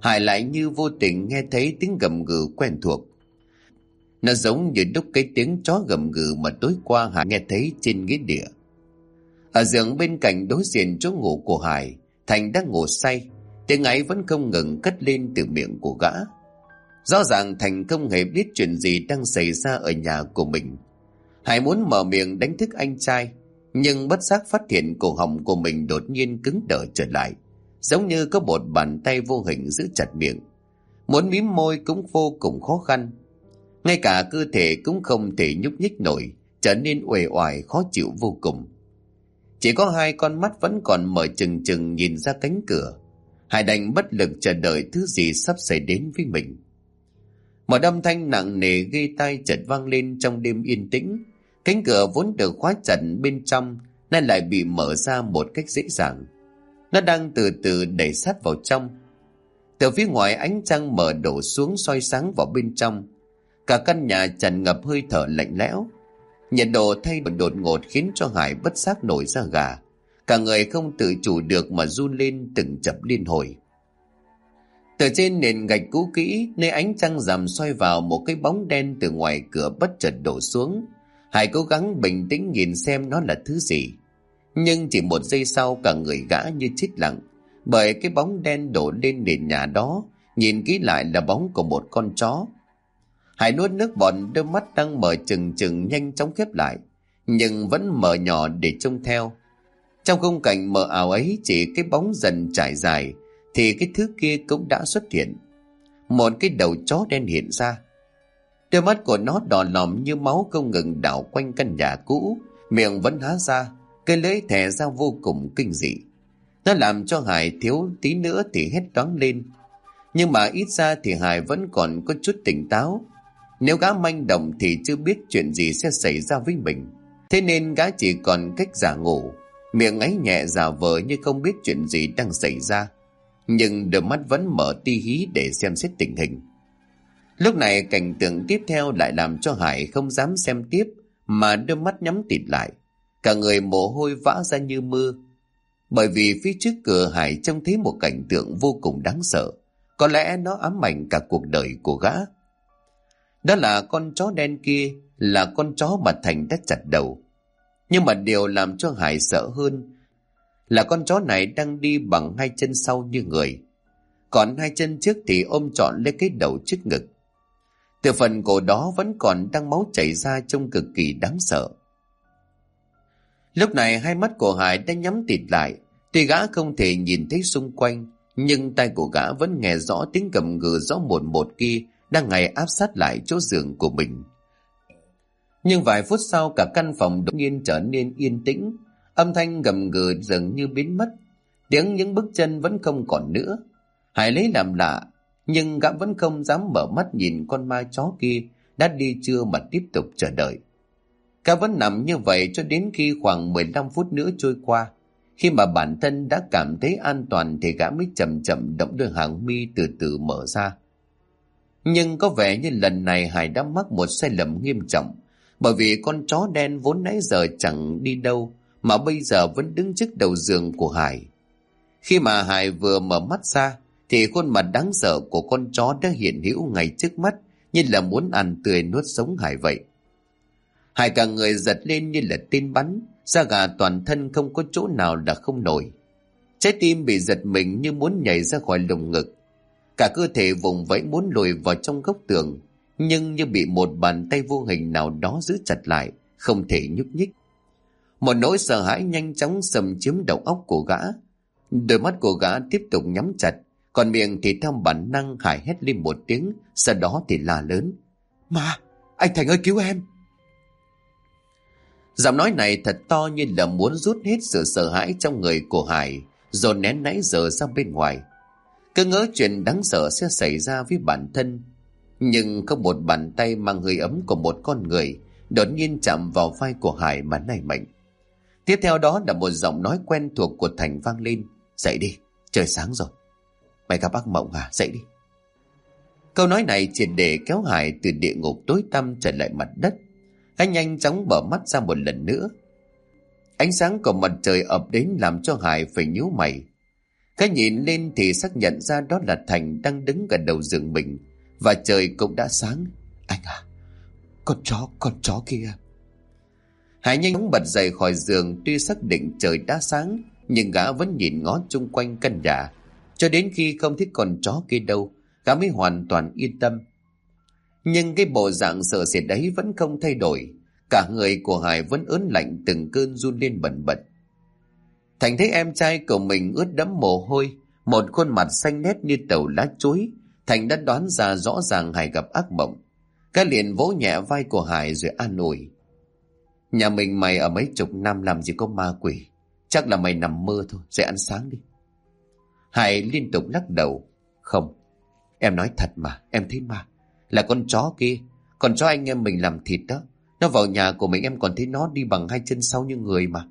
Hải lại như vô tình nghe thấy tiếng gầm gừ quen thuộc. Nó giống như đúc cái tiếng chó gầm gừ mà tối qua Hải nghe thấy trên nghĩa địa. Ở giường bên cạnh đối diện chỗ ngủ của Hải, Thành đang ngủ say. Tiếng ấy vẫn không ngừng cất lên từ miệng của gã. Rõ ràng Thành không hề biết chuyện gì đang xảy ra ở nhà của mình. Hải muốn mở miệng đánh thức anh trai, nhưng bất giác phát hiện cổ họng của mình đột nhiên cứng đờ trở lại, giống như có một bàn tay vô hình giữ chặt miệng. Muốn mím môi cũng vô cùng khó khăn. Ngay cả cơ thể cũng không thể nhúc nhích nổi, trở nên uể oải khó chịu vô cùng. Chỉ có hai con mắt vẫn còn mở trừng trừng nhìn ra cánh cửa. Hải đành bất lực chờ đợi thứ gì sắp xảy đến với mình. Một âm thanh nặng nề ghê tai chợt vang lên trong đêm yên tĩnh. Cánh cửa vốn được khóa chặt bên trong nay lại bị mở ra một cách dễ dàng. Nó đang từ từ đẩy sát vào trong. Từ phía ngoài ánh trăng mở đổ xuống soi sáng vào bên trong. Cả căn nhà tràn ngập hơi thở lạnh lẽo. Nhiệt độ thay đổi đột ngột khiến cho Hải bất giác nổi da gà. Cả người không tự chủ được mà run lên từng chập liên hồi. Từ trên nền gạch cũ kỹ, nơi ánh trăng rằm soi vào, một cái bóng đen từ ngoài cửa bất chợt đổ xuống. Hải cố gắng bình tĩnh nhìn xem nó là thứ gì. Nhưng chỉ một giây sau cả người gã như chết lặng, bởi cái bóng đen đổ lên nền nhà đó, nhìn kỹ lại là bóng của một con chó. Hải nuốt nước bọt, đôi mắt đang mở trừng trừng nhanh chóng khép lại, nhưng vẫn mở nhỏ để trông theo. Trong khung cảnh mờ ảo ấy, chỉ cái bóng dần trải dài, thì cái thứ kia cũng đã xuất hiện. Một cái đầu chó đen hiện ra. Đôi mắt của nó đỏ lòm như máu không ngừng đảo quanh căn nhà cũ, miệng vẫn há ra, cái lưỡi thè ra vô cùng kinh dị. Nó làm cho Hải thiếu tí nữa thì hét toáng lên. Nhưng mà ít ra thì Hải vẫn còn có chút tỉnh táo. Nếu gã manh động thì chưa biết chuyện gì sẽ xảy ra với mình. Thế nên gã chỉ còn cách giả ngủ, miệng ngáy nhẹ giả vờ như không biết chuyện gì đang xảy ra, nhưng đôi mắt vẫn mở ti hí để xem xét tình hình. Lúc này cảnh tượng tiếp theo lại làm cho Hải không dám xem tiếp, mà đôi mắt nhắm tịt lại, cả người mồ hôi vã ra như mưa. Bởi vì phía trước cửa Hải trông thấy một cảnh tượng vô cùng đáng sợ, có lẽ nó ám ảnh cả cuộc đời của gã. Đó là con chó đen kia, là con chó mà Thành đã chặt đầu. Nhưng mà điều làm cho Hải sợ hơn là con chó này đang đi bằng hai chân sau như người, còn hai chân trước thì ôm trọn lấy cái đầu trước ngực. Từ phần cổ đó vẫn còn đang máu chảy ra, trông cực kỳ đáng sợ. Lúc này hai mắt của Hải đã nhắm tịt lại. Tuy gã không thể nhìn thấy xung quanh, nhưng tai của gã vẫn nghe rõ tiếng gầm gừ rõ mồn một kia đang ngày áp sát lại chỗ giường của mình. Nhưng vài phút sau cả căn phòng đột nhiên trở nên yên tĩnh. Âm thanh gầm gừ dường như biến mất, tiếng những bước chân vẫn không còn nữa. Hải lấy làm lạ, nhưng gã vẫn không dám mở mắt nhìn con ma chó kia đã đi chưa mà tiếp tục chờ đợi. Gã vẫn nằm như vậy cho đến khi khoảng 15 phút nữa trôi qua. Khi mà bản thân đã cảm thấy an toàn thì gã mới chậm chậm động đôi hàng mi từ từ mở ra. Nhưng có vẻ như lần này Hải đã mắc một sai lầm nghiêm trọng, bởi vì con chó đen vốn nãy giờ chẳng đi đâu mà bây giờ vẫn đứng trước đầu giường của Hải. Khi mà Hải vừa mở mắt ra thì khuôn mặt đáng sợ của con chó đã hiện hữu ngay trước mắt, như là muốn ăn tươi nuốt sống Hải vậy. Hải cả người giật lên như là tên bắn, da gà toàn thân không có chỗ nào là không nổi. Trái tim bị giật mình như muốn nhảy ra khỏi lồng ngực. Cả cơ thể vùng vẫy muốn lùi vào trong góc tường, nhưng như bị một bàn tay vô hình nào đó giữ chặt lại, không thể nhúc nhích. Một nỗi sợ hãi nhanh chóng xâm chiếm đầu óc của gã. Đôi mắt của gã tiếp tục nhắm chặt, còn miệng thì theo bản năng Hải hét lên một tiếng, sau đó thì la lớn: "Ma! Anh Thành ơi, cứu em!" Giọng nói này thật to, như là muốn rút hết sự sợ hãi trong người của Hải, rồi nén nãy giờ ra bên ngoài. Cứ ngỡ chuyện đáng sợ sẽ xảy ra với bản thân, nhưng có một bàn tay mang hơi ấm của một con người đột nhiên chạm vào vai của Hải mà nảy mệnh. Tiếp theo đó là một giọng nói quen thuộc của Thành vang lên: "Dậy đi, trời sáng rồi." "Mày gặp ác mộng à? Dậy đi." Câu nói này triệt để kéo Hải từ địa ngục tối tăm trở lại mặt đất. Anh nhanh chóng mở mắt ra một lần nữa. Ánh sáng của mặt trời ập đến làm cho Hải phải nhíu mày. Cái nhìn lên thì xác nhận ra đó là Thành đang đứng gần đầu giường mình, và trời cũng đã sáng. Anh à, con chó kia. Hải nhanh chóng bật dậy khỏi giường. Tuy xác định trời đã sáng, nhưng gã vẫn nhìn ngó chung quanh căn nhà. Cho đến khi không thấy con chó kia đâu, gã mới hoàn toàn yên tâm. Nhưng cái bộ dạng sợ sệt đấy vẫn không thay đổi. Cả người của Hải vẫn ớn lạnh, từng cơn run lên bần bật. Thành thấy em trai của mình ướt đẫm mồ hôi, một khuôn mặt xanh nét như tàu lá chuối. Thành đã đoán ra rõ ràng Hải gặp ác mộng. Gã liền vỗ nhẹ vai của Hải rồi an ủi. Nhà mình mày ở mấy chục năm làm gì có ma quỷ. Chắc là mày nằm mơ thôi, dậy ăn sáng đi. Hải liên tục lắc đầu. Không, em nói thật mà, em thấy ma. Là con chó kia, con chó anh em mình làm thịt đó. Nó vào nhà của mình, em còn thấy nó đi bằng hai chân sau như người mà.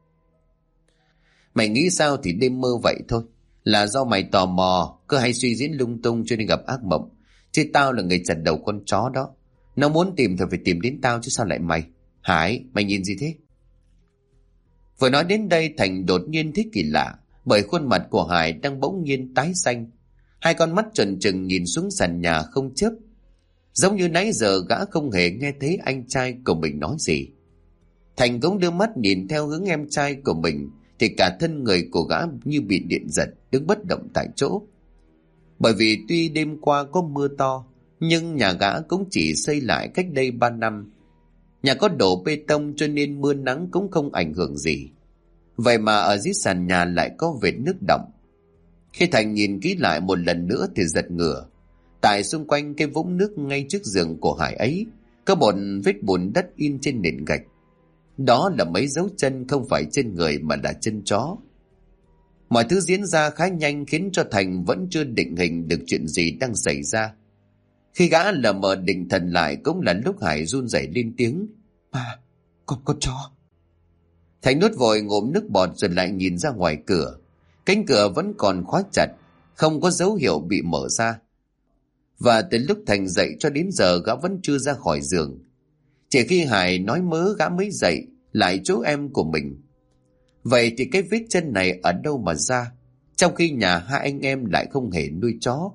Mày nghĩ sao thì đêm mơ vậy thôi. Là do mày tò mò, cứ hay suy diễn lung tung cho nên gặp ác mộng. Chứ tao là người chặt đầu con chó đó. Nó muốn tìm thì phải tìm đến tao chứ sao lại mày. Hải, mày nhìn gì thế? Vừa nói đến đây Thành đột nhiên thấy kỳ lạ, bởi khuôn mặt của Hải đang bỗng nhiên tái xanh. Hai con mắt trần trừng nhìn xuống sàn nhà không chớp, giống như nãy giờ gã không hề nghe thấy anh trai của mình nói gì. Thành cũng đưa mắt nhìn theo hướng em trai của mình, thì cả thân người của gã như bị điện giật, đứng bất động tại chỗ. Bởi vì tuy đêm qua có mưa to, nhưng nhà gã cũng chỉ xây lại cách đây 3 năm. Nhà có đổ bê tông cho nên mưa nắng cũng không ảnh hưởng gì. Vậy mà ở dưới sàn nhà lại có vệt nước đọng. Khi Thành nhìn kỹ lại một lần nữa thì giật ngửa. Tại xung quanh cái vũng nước ngay trước giường của Hải ấy, có một vết bùn đất in trên nền gạch. Đó là mấy dấu chân không phải chân người mà là chân chó. Mọi thứ diễn ra khá nhanh khiến cho Thành vẫn chưa định hình được chuyện gì đang xảy ra. Khi gã lờ mờ định thần lại cũng là lúc Hải run rẩy lên tiếng. À, con chó. Thành nuốt vội ngụm nước bọt rồi lại nhìn ra ngoài cửa. Cánh cửa vẫn còn khóa chặt, không có dấu hiệu bị mở ra. Và từ lúc Thành dậy cho đến giờ gã vẫn chưa ra khỏi giường. Chỉ khi Hải nói mớ gã mới dậy lại chỗ em của mình. Vậy thì cái vết chân này ở đâu mà ra, trong khi nhà hai anh em lại không hề nuôi chó?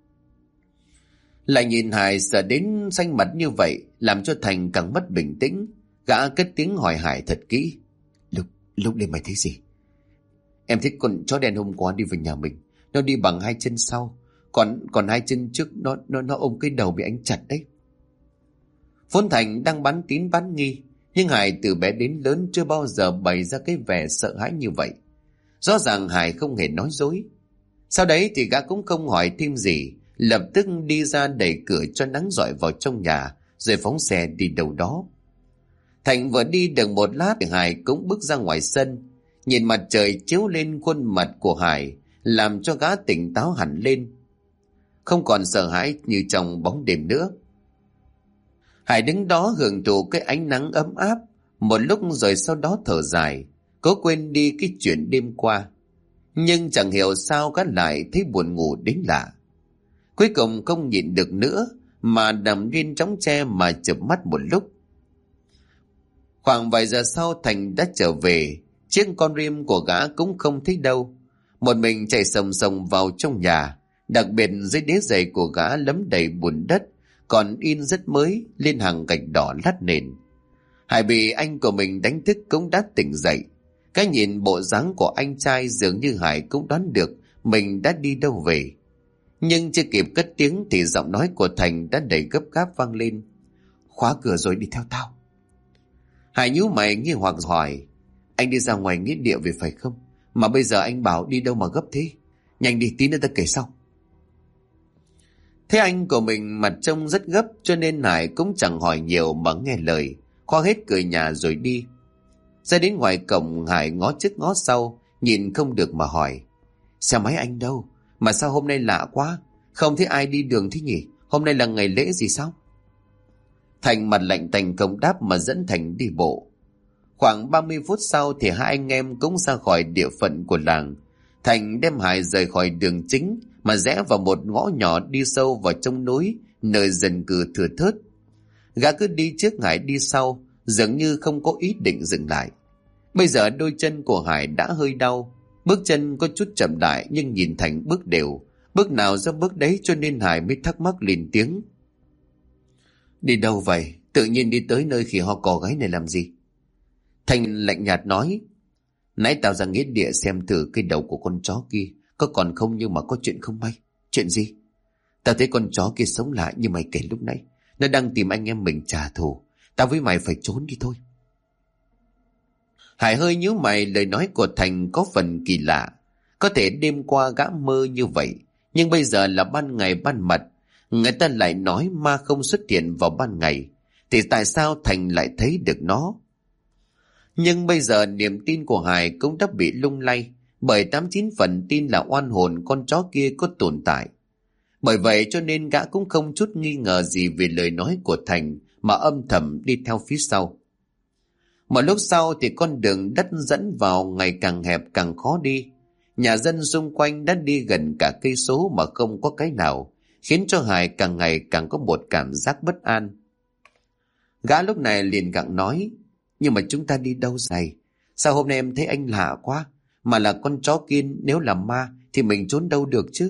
Lại nhìn Hải sợ đến xanh mặt như vậy, làm cho Thành càng mất bình tĩnh. Gã cất tiếng hỏi Hải thật kỹ. Lúc đêm mày thấy gì? Em thấy con chó đen hôm qua đi về nhà mình. Nó đi bằng hai chân sau, còn hai chân trước nó ôm cái đầu bị anh chặt đấy. Vốn Thành đang bán tín bán nghi, nhưng Hải từ bé đến lớn chưa bao giờ bày ra cái vẻ sợ hãi như vậy. Rõ ràng Hải không hề nói dối. Sau đấy thì gã cũng không hỏi thêm gì, lập tức đi ra đẩy cửa cho nắng rọi vào trong nhà, rồi phóng xe đi đâu đó. Thành vừa đi được một lát thì Hải cũng bước ra ngoài sân. Nhìn mặt trời chiếu lên khuôn mặt của Hải, làm cho gã tỉnh táo hẳn lên, không còn sợ hãi như trong bóng đêm nữa. Hải đứng đó hưởng thụ cái ánh nắng ấm áp một lúc, rồi sau đó thở dài, cố quên đi cái chuyện đêm qua. Nhưng chẳng hiểu sao gã lại thấy buồn ngủ đến lạ. Cuối cùng không nhịn được nữa mà nằm lên chõng tre mà chợp mắt một lúc. Khoảng vài giờ sau Thành đã trở về. Chiếc con rim của gã cũng không thấy đâu. Một mình chạy sồng sồng vào trong nhà. Đặc biệt dưới đế giày của gã lấm đầy bùn đất, còn in rất mới lên hàng gạch đỏ lát nền. Hải bị anh của mình đánh thức cũng đã tỉnh dậy. Cái nhìn bộ dáng của anh trai dường như Hải cũng đoán được mình đã đi đâu về. Nhưng chưa kịp cất tiếng thì giọng nói của Thành đã đầy gấp gáp vang lên. Khóa cửa rồi, đi theo tao. Hải nhíu mày nghi hoặc hỏi. Anh đi ra ngoài nghĩa địa về phải không? Mà bây giờ anh bảo đi đâu mà gấp thế? Nhanh đi, tí nữa ta kể sau. Thế anh của mình mặt trông rất gấp, cho nên Hải cũng chẳng hỏi nhiều mà nghe lời, khoác hết cửa nhà rồi đi. Ra đến ngoài cổng, Hải ngó trước ngó sau, nhìn không được mà hỏi. Xe máy anh đâu? Mà sao hôm nay lạ quá, không thấy ai đi đường thế nhỉ? Hôm nay là ngày lễ gì sao? Thành mặt lạnh tành không đáp mà dẫn Thành đi bộ. Khoảng 30 phút sau thì hai anh em cũng ra khỏi địa phận của làng. Thành đem Hải rời khỏi đường chính mà rẽ vào một ngõ nhỏ đi sâu vào trong núi, nơi dân cư thưa thớt. Gã cứ đi trước, Hải đi sau, dường như không có ý định dừng lại. Bây giờ đôi chân của Hải đã hơi đau, Bước chân có chút chậm lại nhưng nhìn Thành bước đều, bước nào ra bước đấy, cho nên Hải mới thắc mắc lên tiếng. Đi đâu vậy? Tự nhiên đi tới nơi khỉ ho cò gáy này làm gì? Thành lạnh nhạt nói. Nãy tao ra nghĩa địa xem thử cái đầu của con chó kia có còn không, nhưng mà có chuyện không may. Chuyện gì? Tao thấy con chó kia sống lại như mày kể lúc nãy. Nó đang tìm anh em mình trả thù. Tao với mày phải trốn đi thôi. Hải hơi nhíu mày, lời nói của Thành có phần kỳ lạ. Có thể đêm qua gã mơ như vậy, nhưng bây giờ là ban ngày ban mặt. Người ta lại nói ma không xuất hiện vào ban ngày, thì tại sao Thành lại thấy được nó? Nhưng bây giờ niềm tin của Hải cũng đã bị lung lay, bởi 89% tin là oan hồn con chó kia có tồn tại. Bởi vậy cho nên gã cũng không chút nghi ngờ gì về lời nói của Thành, mà âm thầm đi theo phía sau. Một lúc sau thì con đường đất dẫn vào ngày càng hẹp càng khó đi. Nhà dân xung quanh đã đi gần cả cây số mà không có cái nào, khiến cho Hải càng ngày càng có một cảm giác bất an. Gã lúc này liền gặng nói, nhưng mà chúng ta đi đâu này? Sao hôm nay em thấy anh lạ quá? Mà là con chó kia, nếu là ma thì mình trốn đâu được chứ?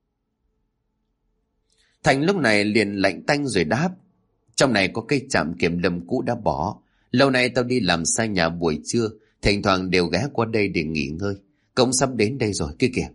Thành lúc này liền lạnh tanh rồi đáp, trong này có cây trạm kiểm lâm cũ đã bỏ. Lâu nay tao đi làm xa nhà buổi trưa, thỉnh thoảng đều ghé qua đây để nghỉ ngơi. Cũng sắp đến đây rồi kia kìa.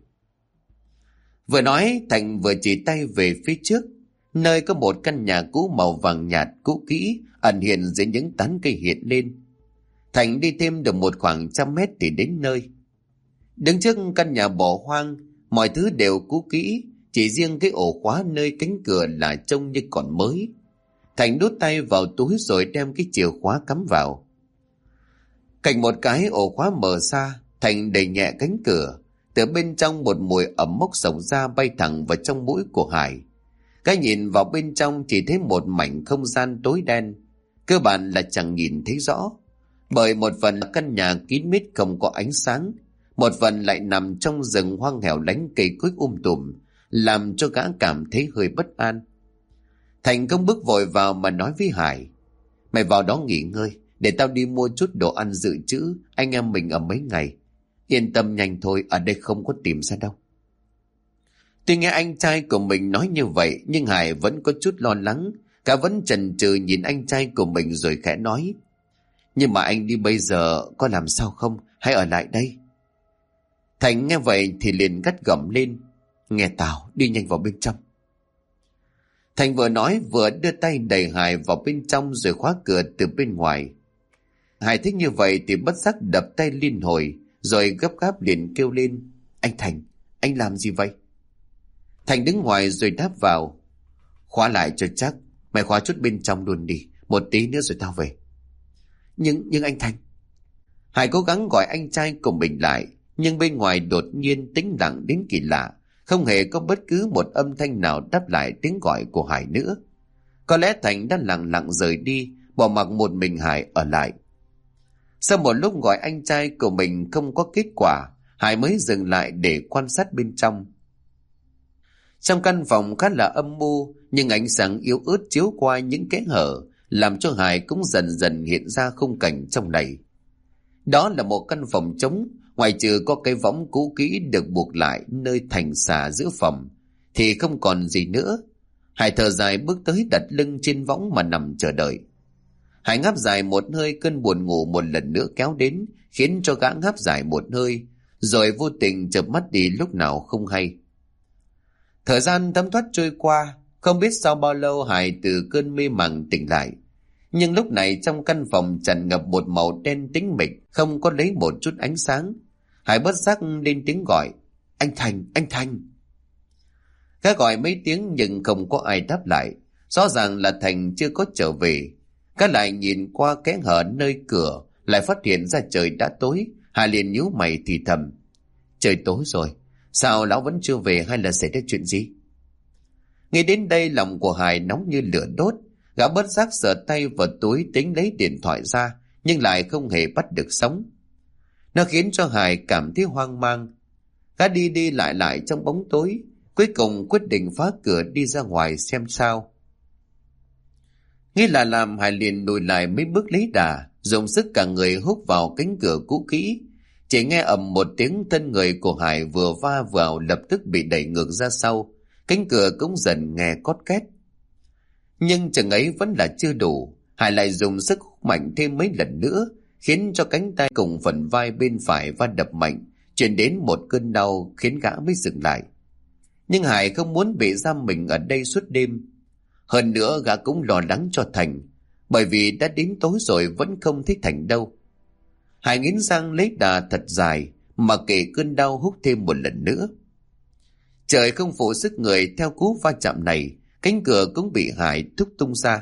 Vừa nói Thành vừa chỉ tay về phía trước, nơi có một căn nhà cũ màu vàng nhạt cũ kỹ ẩn hiện dưới những tán cây hiện lên. Thành đi thêm được một khoảng 100 mét thì đến nơi. Đứng trước căn nhà bỏ hoang, mọi thứ đều cũ kỹ, chỉ riêng cái ổ khóa nơi cánh cửa là trông như còn mới. Thành đút tay vào túi rồi đem cái chìa khóa cắm vào. Cạnh một cái ổ khóa mở ra, Thành đẩy nhẹ cánh cửa. Từ bên trong một mùi ẩm mốc xộc ra bay thẳng vào trong mũi của Hải. Cái nhìn vào bên trong chỉ thấy một mảnh không gian tối đen. Cơ bản là chẳng nhìn thấy rõ. Bởi một phần căn nhà kín mít không có ánh sáng, một phần lại nằm trong rừng hoang hẻo lánh cây cối tùm, làm cho gã cảm thấy hơi bất an. Thành không bước vội vào mà nói với Hải, mày vào đó nghỉ ngơi, để tao đi mua chút đồ ăn dự trữ anh em mình ở mấy ngày. Yên tâm nhanh thôi, ở đây không có tìm ra đâu. Tuy nghe anh trai của mình nói như vậy, nhưng Hải vẫn có chút lo lắng. Cả vẫn chần chừ nhìn anh trai của mình rồi khẽ nói, nhưng mà anh đi bây giờ có làm sao không? Hãy ở lại đây. Thành nghe vậy thì liền gắt gỏng lên, nghe tao, đi nhanh vào bên trong. Thành vừa nói vừa đưa tay đẩy Hải vào bên trong rồi khóa cửa từ bên ngoài. Hải thích như vậy thì bất giác đập tay liên hồi, rồi gấp gáp liền kêu lên, anh Thành, anh làm gì vậy? Thành đứng ngoài rồi đáp vào, khóa lại cho chắc, mày khóa chút bên trong luôn đi, một tí nữa rồi tao về. Nhưng anh Thành... Hải cố gắng gọi anh trai của mình lại, nhưng bên ngoài đột nhiên tĩnh lặng đến kỳ lạ, không hề có bất cứ một âm thanh nào đáp lại tiếng gọi của Hải nữa. Có lẽ Thành đã lặng lặng rời đi, bỏ mặc một mình Hải ở lại. Sau một lúc gọi anh trai của mình không có kết quả, Hải mới dừng lại để quan sát bên trong. Trong căn phòng khá là âm mưu, nhưng ánh sáng yếu ớt chiếu qua những kẽ hở, làm cho Hải cũng dần dần hiện ra khung cảnh trong này. Đó là một căn phòng trống, ngoài trừ có cái võng cũ kỹ được buộc lại nơi thành xà giữa phòng, thì không còn gì nữa. Hải thở dài bước tới đặt lưng trên võng mà nằm chờ đợi. Hải ngáp dài một hơi, cơn buồn ngủ một lần nữa kéo đến, khiến cho gã ngáp dài một hơi, rồi vô tình chợp mắt đi lúc nào không hay. Thời gian thấm thoát trôi qua, không biết sau bao lâu Hải từ cơn mê màng tỉnh lại. Nhưng lúc này trong căn phòng tràn ngập một màu đen tĩnh mịch, không có lấy một chút ánh sáng. Hải bất giác lên tiếng gọi, anh Thành, anh Thành. Gã gọi mấy tiếng nhưng không có ai đáp lại, rõ ràng là Thành chưa có trở về. Gã lại nhìn qua kẽ hở nơi cửa, lại phát hiện ra trời đã tối. Hải liền nhíu mày thì thầm, trời tối rồi, sao lão vẫn chưa về, hay là xảy ra chuyện gì? Nghe đến đây lòng của Hải nóng như lửa đốt. Gã bất giác sờ tay vào túi tính lấy điện thoại ra, nhưng lại không hề bắt được sóng. Nó khiến cho Hải cảm thấy hoang mang. Gã đi đi lại lại trong bóng tối, cuối cùng quyết định phá cửa đi ra ngoài xem sao. Nghĩ là làm, Hải liền lùi lại mấy bước lấy đà, dùng sức cả người hút vào cánh cửa cũ kỹ. Chỉ nghe ầm một tiếng, thân người của Hải vừa va vào lập tức bị đẩy ngược ra sau, cánh cửa cũng dần nghe cót két. Nhưng chừng ấy vẫn là chưa đủ, Hải lại dùng sức hút mạnh thêm mấy lần nữa, khiến cho cánh tay cùng phần vai bên phải va đập mạnh, truyền đến một cơn đau khiến gã mới dừng lại. Nhưng Hải không muốn bị giam mình ở đây suốt đêm. Hơn nữa gã cũng lo lắng cho Thành, bởi vì đã đến tối rồi vẫn không thấy Thành đâu. Hải nghiến răng lấy đà thật dài, mà kệ cơn đau hút thêm một lần nữa. Trời không phụ sức người, theo cú va chạm này, cánh cửa cũng bị Hải thúc tung ra.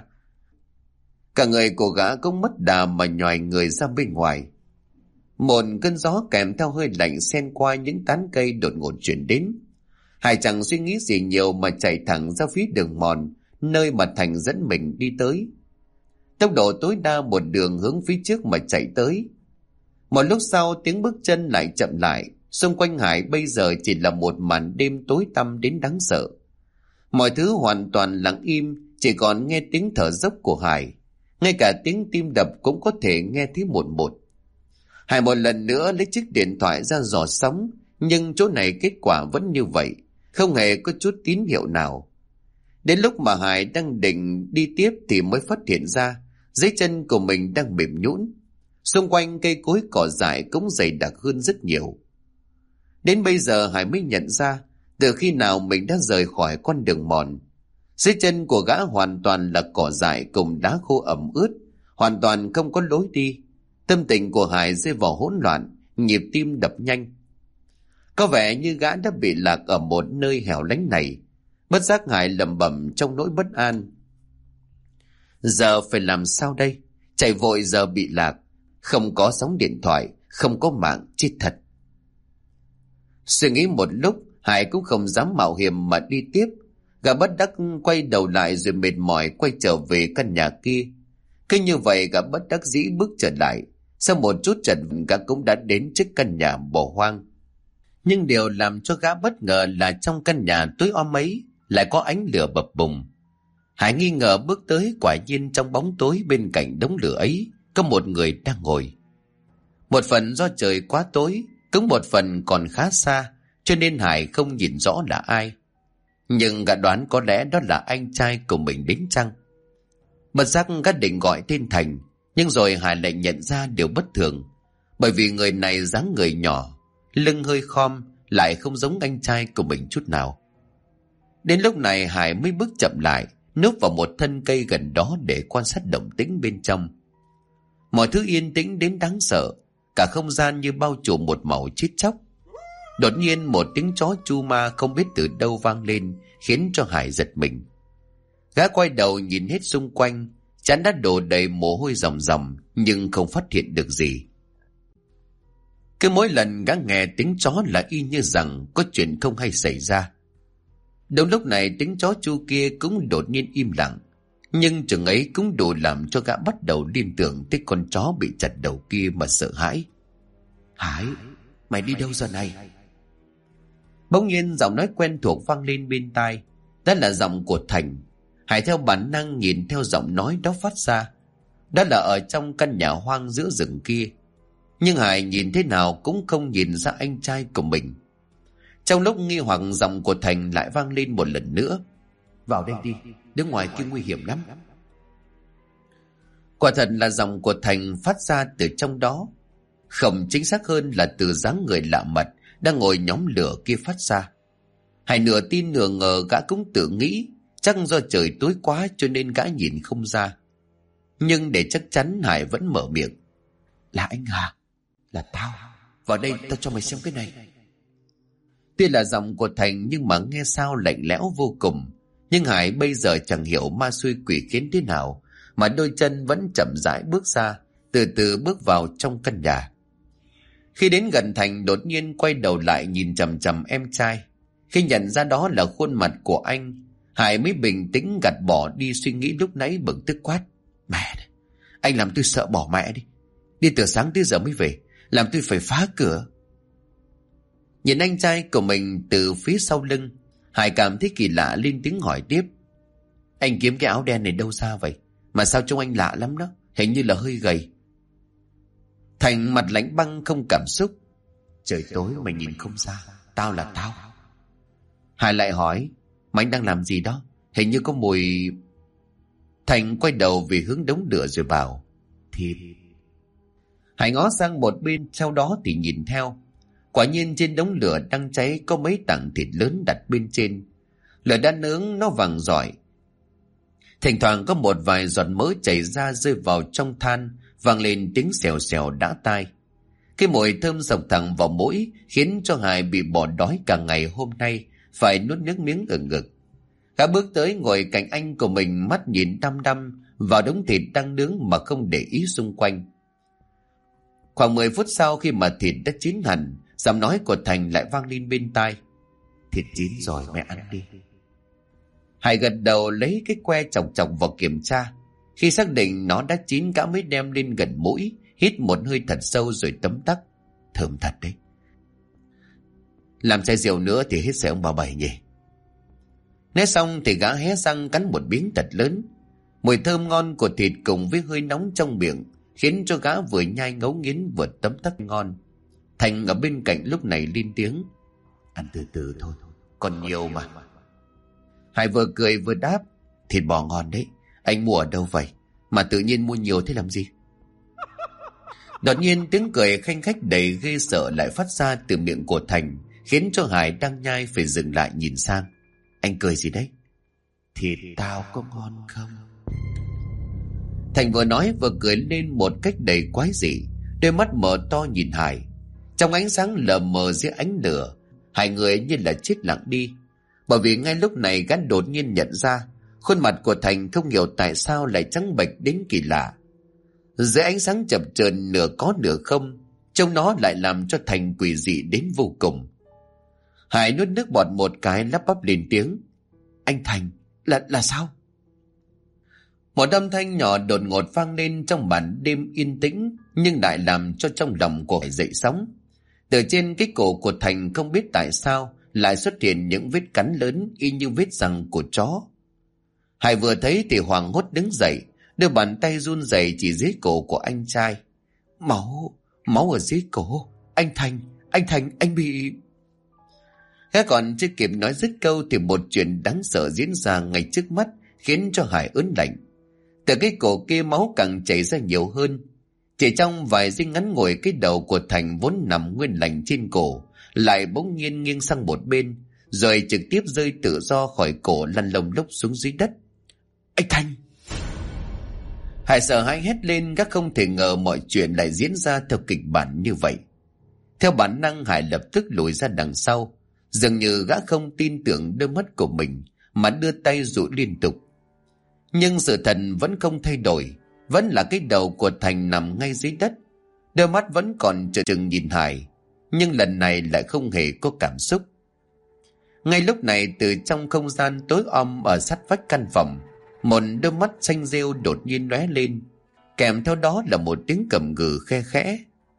Cả người của gã cũng mất đà mà nhòi người ra bên ngoài. Một cơn gió kèm theo hơi lạnh xen qua những tán cây đột ngột chuyển đến. Hải chẳng suy nghĩ gì nhiều mà chạy thẳng ra phía đường mòn, nơi mà Thành dẫn mình đi tới. Tốc độ tối đa một đường hướng phía trước mà chạy tới. Một lúc sau tiếng bước chân lại chậm lại, xung quanh Hải bây giờ chỉ là một màn đêm tối tăm đến đáng sợ. Mọi thứ hoàn toàn lặng im, chỉ còn nghe tiếng thở dốc của Hải. Ngay cả tiếng tim đập cũng có thể nghe thấy một một. Hải một lần nữa lấy chiếc điện thoại ra dò sóng, nhưng chỗ này kết quả vẫn như vậy, không hề có chút tín hiệu nào. Đến lúc mà Hải đang định đi tiếp thì mới phát hiện ra dưới chân của mình đang mềm nhũn. Xung quanh cây cối cỏ dại cũng dày đặc hơn rất nhiều. Đến bây giờ Hải mới nhận ra từ khi nào mình đã rời khỏi con đường mòn. Dưới chân của gã hoàn toàn là cỏ dại cùng đá khô ẩm ướt, hoàn toàn không có lối đi. Tâm tình của Hải rơi vào hỗn loạn, nhịp tim đập nhanh. Có vẻ như gã đã bị lạc ở một nơi hẻo lánh này. Bất giác Hải lẩm bẩm trong nỗi bất an. Giờ phải làm sao đây? Chạy vội giờ bị lạc, không có sóng điện thoại, không có mạng, chết thật. Suy nghĩ một lúc, Hải cũng không dám mạo hiểm mà đi tiếp. Gã bất đắc quay đầu lại rồi mệt mỏi quay trở về căn nhà kia. Cứ như vậy gã bất đắc dĩ bước trở lại. Sau một chút chần gã cũng đã đến trước căn nhà bỏ hoang. Nhưng điều làm cho gã bất ngờ là trong căn nhà tối om ấy lại có ánh lửa bập bùng. Hải nghi ngờ bước tới, quả nhiên trong bóng tối bên cạnh đống lửa ấy có một người đang ngồi. Một phần do trời quá tối, cũng một phần còn khá xa, cho nên Hải không nhìn rõ là ai. Nhưng gã đoán có lẽ đó là anh trai của mình đến chăng. Bất giác gã định gọi tên Thành, nhưng rồi Hải lại nhận ra điều bất thường, bởi vì người này dáng người nhỏ, lưng hơi khom, lại không giống anh trai của mình chút nào. Đến lúc này Hải mới bước chậm lại, núp vào một thân cây gần đó để quan sát động tĩnh bên trong. Mọi thứ yên tĩnh đến đáng sợ, cả không gian như bao trùm một màu chết chóc. Đột nhiên một tiếng chó chu ma không biết từ đâu vang lên, khiến cho Hải giật mình. Gã quay đầu nhìn hết xung quanh, trán đã đổ đầy mồ hôi ròng ròng, nhưng không phát hiện được gì. Cứ mỗi lần gã nghe tiếng chó là y như rằng có chuyện không hay xảy ra. Đúng lúc này tiếng chó chu kia cũng đột nhiên im lặng, nhưng chừng ấy cũng đủ làm cho gã bắt đầu liên tưởng tới con chó bị chặt đầu kia mà sợ hãi. Hải, mày đi đâu giờ này? Bỗng nhiên giọng nói quen thuộc vang lên bên tai. Đó là giọng của Thành. Hải theo bản năng nhìn theo giọng nói đó phát ra. Đó là ở trong căn nhà hoang giữa rừng kia. Nhưng Hải nhìn thế nào cũng không nhìn ra anh trai của mình. Trong lúc nghi hoặc, giọng của Thành lại vang lên một lần nữa. Vào đây đi, đứng ngoài kia nguy hiểm lắm. Quả thật là giọng của Thành phát ra từ trong đó. Không, chính xác hơn là từ dáng người lạ mặt đang ngồi nhóm lửa kia phát ra. Hải nửa tin nửa ngờ, gã cũng tự nghĩ chắc do trời tối quá cho nên gã nhìn không ra. Nhưng để chắc chắn Hải vẫn mở miệng. Là anh à? Là tao. Vào đây tao cho mày xem cái này. Tuy là giọng của Thành nhưng mà nghe sao lạnh lẽo vô cùng. Nhưng Hải bây giờ chẳng hiểu ma xui quỷ khiến thế nào mà đôi chân vẫn chậm rãi bước ra, từ từ bước vào trong căn nhà. Khi đến gần Thành đột nhiên quay đầu lại nhìn chằm chằm em trai. Khi nhận ra đó là khuôn mặt của anh, Hải mới bình tĩnh gạt bỏ đi suy nghĩ lúc nãy, bực tức quát. Mẹ này, anh làm tôi sợ bỏ mẹ đi. Đi từ sáng tới giờ mới về, làm tôi phải phá cửa. Nhìn anh trai của mình từ phía sau lưng, Hải cảm thấy kỳ lạ, lên tiếng hỏi tiếp. Anh kiếm cái áo đen này đâu ra vậy? Mà sao trông anh lạ lắm đó, hình như là hơi gầy. Thành mặt lạnh băng không cảm xúc. Trời tối mày nhìn không ra, tao là tao. Hải lại hỏi, mày đang làm gì đó? Hình như có mùi... Thành quay đầu về hướng đống lửa rồi bảo, thịt. Hải ngó sang một bên, sau đó thì nhìn theo. Quả nhiên trên đống lửa đang cháy có mấy tảng thịt lớn đặt bên trên. Lửa đã nướng nó vàng rọi. Thỉnh thoảng có một vài giọt mỡ chảy ra rơi vào trong than, vang lên tiếng xèo xèo đã tai. Cái mùi thơm sộc thẳng vào mũi khiến cho Hải bị bỏ đói cả ngày hôm nay, phải nuốt nước miếng ở ngực. Gã bước tới ngồi cạnh anh của mình, mắt nhìn đăm đăm vào đống thịt đang nướng mà không để ý xung quanh. Khoảng 10 phút sau, khi mà thịt đã chín hẳn, giọng nói của Thành lại vang lên bên tai, thịt chín rồi, mẹ ăn đi. Hải gật đầu lấy cái que chọc chọc vào kiểm tra. Khi xác định nó đã chín, gã mới đem lên gần mũi, hít một hơi thật sâu rồi tấm tắc. Thơm thật đấy. Làm chai rượu nữa thì hết sảy ông bà Bảy nhỉ. Nói xong thì gã hé răng cắn một miếng thật lớn. Mùi thơm ngon của thịt cùng với hơi nóng trong miệng khiến cho gã vừa nhai ngấu nghiến vừa tấm tắc ngon. Thành ở bên cạnh lúc này lên tiếng, ăn từ từ thôi, còn nhiều mà. Hải vừa cười vừa đáp, thịt bò ngon đấy, anh mua ở đâu vậy mà tự nhiên mua nhiều thế làm gì? Đột nhiên tiếng cười khanh khách đầy ghê sợ lại phát ra từ miệng của Thành, khiến cho Hải đang nhai phải dừng lại nhìn sang. Anh cười gì đấy? Thịt tao có ngon không? Thành vừa nói vừa cười lên một cách đầy quái dị, đôi mắt mở to nhìn Hải. Trong ánh sáng lờ mờ dưới ánh lửa, hai người như là chết lặng đi. Bởi vì ngay lúc này gã đột nhiên nhận ra khuôn mặt của Thành không hiểu tại sao lại trắng bệch đến kỳ lạ. Dưới ánh sáng chập chờn nửa có nửa không, trông nó lại làm cho Thành quỷ dị đến vô cùng. Hải nuốt nước bọt một cái, lắp bắp lên tiếng, anh Thành, là sao? Một âm thanh nhỏ đột ngột vang lên trong màn đêm yên tĩnh, nhưng lại làm cho trong lòng của Hải dậy sóng. Từ trên cái cổ của Thành không biết tại sao lại xuất hiện những vết cắn lớn y như vết răng của chó. Hải vừa thấy thì hoảng hốt đứng dậy, đưa bàn tay run rẩy chỉ dưới cổ của anh trai. Máu ở dưới cổ. Anh Thành, anh bị... Gã còn chưa kịp nói dứt câu thì một chuyện đáng sợ diễn ra ngay trước mắt, khiến cho Hải ớn lạnh. Từ cái cổ kia máu càng chảy ra nhiều hơn. Chỉ trong vài giây ngắn ngủi, cái đầu của Thành vốn nằm nguyên lành trên cổ lại bỗng nhiên nghiêng sang một bên, rồi trực tiếp rơi tự do khỏi cổ, lăn lông lốc xuống dưới đất. Anh Thành! Hải sợ hãi hét lên, gã không thể ngờ mọi chuyện lại diễn ra theo kịch bản như vậy. Theo bản năng, Hải lập tức lùi ra đằng sau, dường như gã không tin tưởng đôi mắt của mình mà đưa tay dụi liên tục. Nhưng sự thật vẫn không thay đổi, vẫn là cái đầu của Thành nằm ngay dưới đất. Đôi mắt vẫn còn trợn trừng nhìn Hải, nhưng lần này lại không hề có cảm xúc. Ngay lúc này, từ trong không gian tối om ở sát vách căn phòng, một đôi mắt xanh rêu đột nhiên lóe lên, kèm theo đó là một tiếng cầm gừ khe khẽ.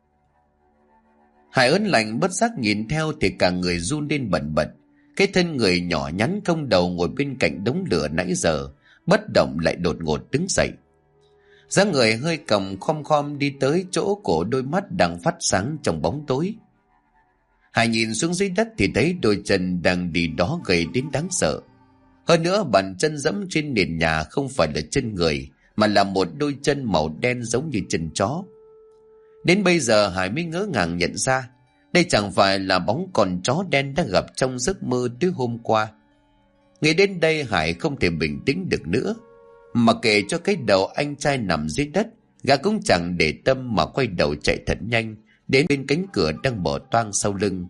Hải ớn lạnh bất giác nhìn theo thì cả người run lên bần bật. Cái thân người nhỏ nhắn không đầu ngồi bên cạnh đống lửa nãy giờ bất động lại đột ngột đứng dậy. Dáng người hơi còng khom khom đi tới chỗ của đôi mắt đang phát sáng trong bóng tối. Hải nhìn xuống dưới đất thì thấy đôi chân đang đi đó gầy đến đáng sợ. Hơn nữa, bàn chân dẫm trên nền nhà không phải là chân người, mà là một đôi chân màu đen giống như chân chó. Đến bây giờ Hải mới ngỡ ngàng nhận ra đây chẳng phải là bóng con chó đen đã gặp trong giấc mơ tối hôm qua. Nghĩ đến đây, Hải không thể bình tĩnh được nữa. Mà kể cho cái đầu anh trai nằm dưới đất, gã cũng chẳng để tâm mà quay đầu chạy thật nhanh đến bên cánh cửa đang mở toang sau lưng.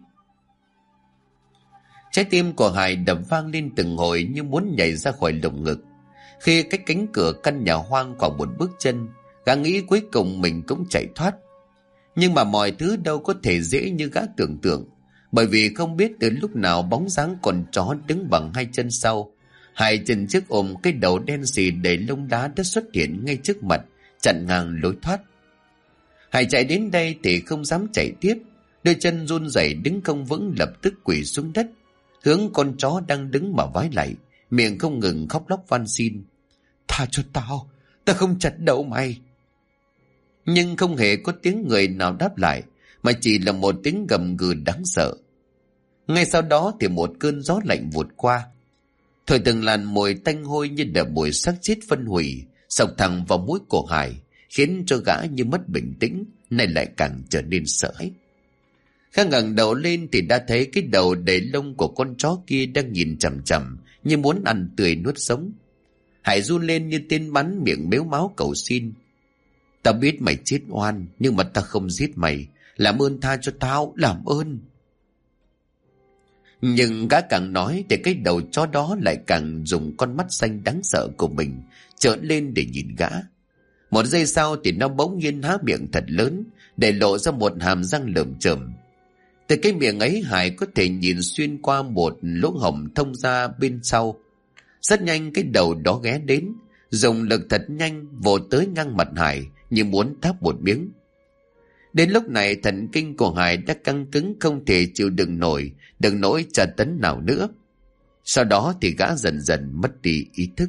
Trái tim của Hải đập vang lên từng hồi như muốn nhảy ra khỏi lồng ngực. Khi cách cánh cửa căn nhà hoang còn một bước chân, gã nghĩ cuối cùng mình cũng chạy thoát. Nhưng mà mọi thứ đâu có thể dễ như gã tưởng tượng, bởi vì không biết từ lúc nào bóng dáng con chó đứng bằng hai chân sau, hai chân trước ôm cái đầu đen xì đầy lông đá đã xuất hiện ngay trước mặt, chặn ngang lối thoát. Hải chạy đến đây thì không dám chạy tiếp, đôi chân run rẩy đứng không vững, lập tức quỳ xuống đất, hướng con chó đang đứng mà vái lại, miệng không ngừng khóc lóc van xin. Tha cho tao, tao không chặt đầu mày. Nhưng không hề có tiếng người nào đáp lại, mà chỉ là một tiếng gầm gừ đáng sợ. Ngay sau đó thì một cơn gió lạnh vụt qua, thổi từng làn mùi tanh hôi như là mùi xác chết phân hủy, xộc thẳng vào mũi của Hải, khiến cho gã như mất bình tĩnh, nay lại càng trở nên sợ hãi. Khá ngẩng đầu lên thì đã thấy cái đầu đầy lông của con chó kia đang nhìn chằm chằm như muốn ăn tươi nuốt sống. Hải run lên như tên bắn, miệng mếu máo cầu xin: "Tao biết mày chết oan, nhưng mà tao không giết mày. Làm ơn tha cho tao, làm ơn." Nhưng gã càng nói thì cái đầu chó đó lại càng dùng con mắt xanh đáng sợ của mình trợn lên để nhìn gã. Một giây sau thì nó bỗng nhiên há miệng thật lớn, để lộ ra một hàm răng lởm chởm. Từ cái miệng ấy, Hải có thể nhìn xuyên qua một lỗ hổng thông ra bên sau. Rất nhanh cái đầu đó ghé đến, dùng lực thật nhanh vồ tới ngang mặt Hải như muốn tháp một miếng. Đến lúc này thần kinh của Hải đã căng cứng, không thể chịu đựng nổi đừng nỗi tra tấn nào nữa. Sau đó thì gã dần dần mất đi ý thức.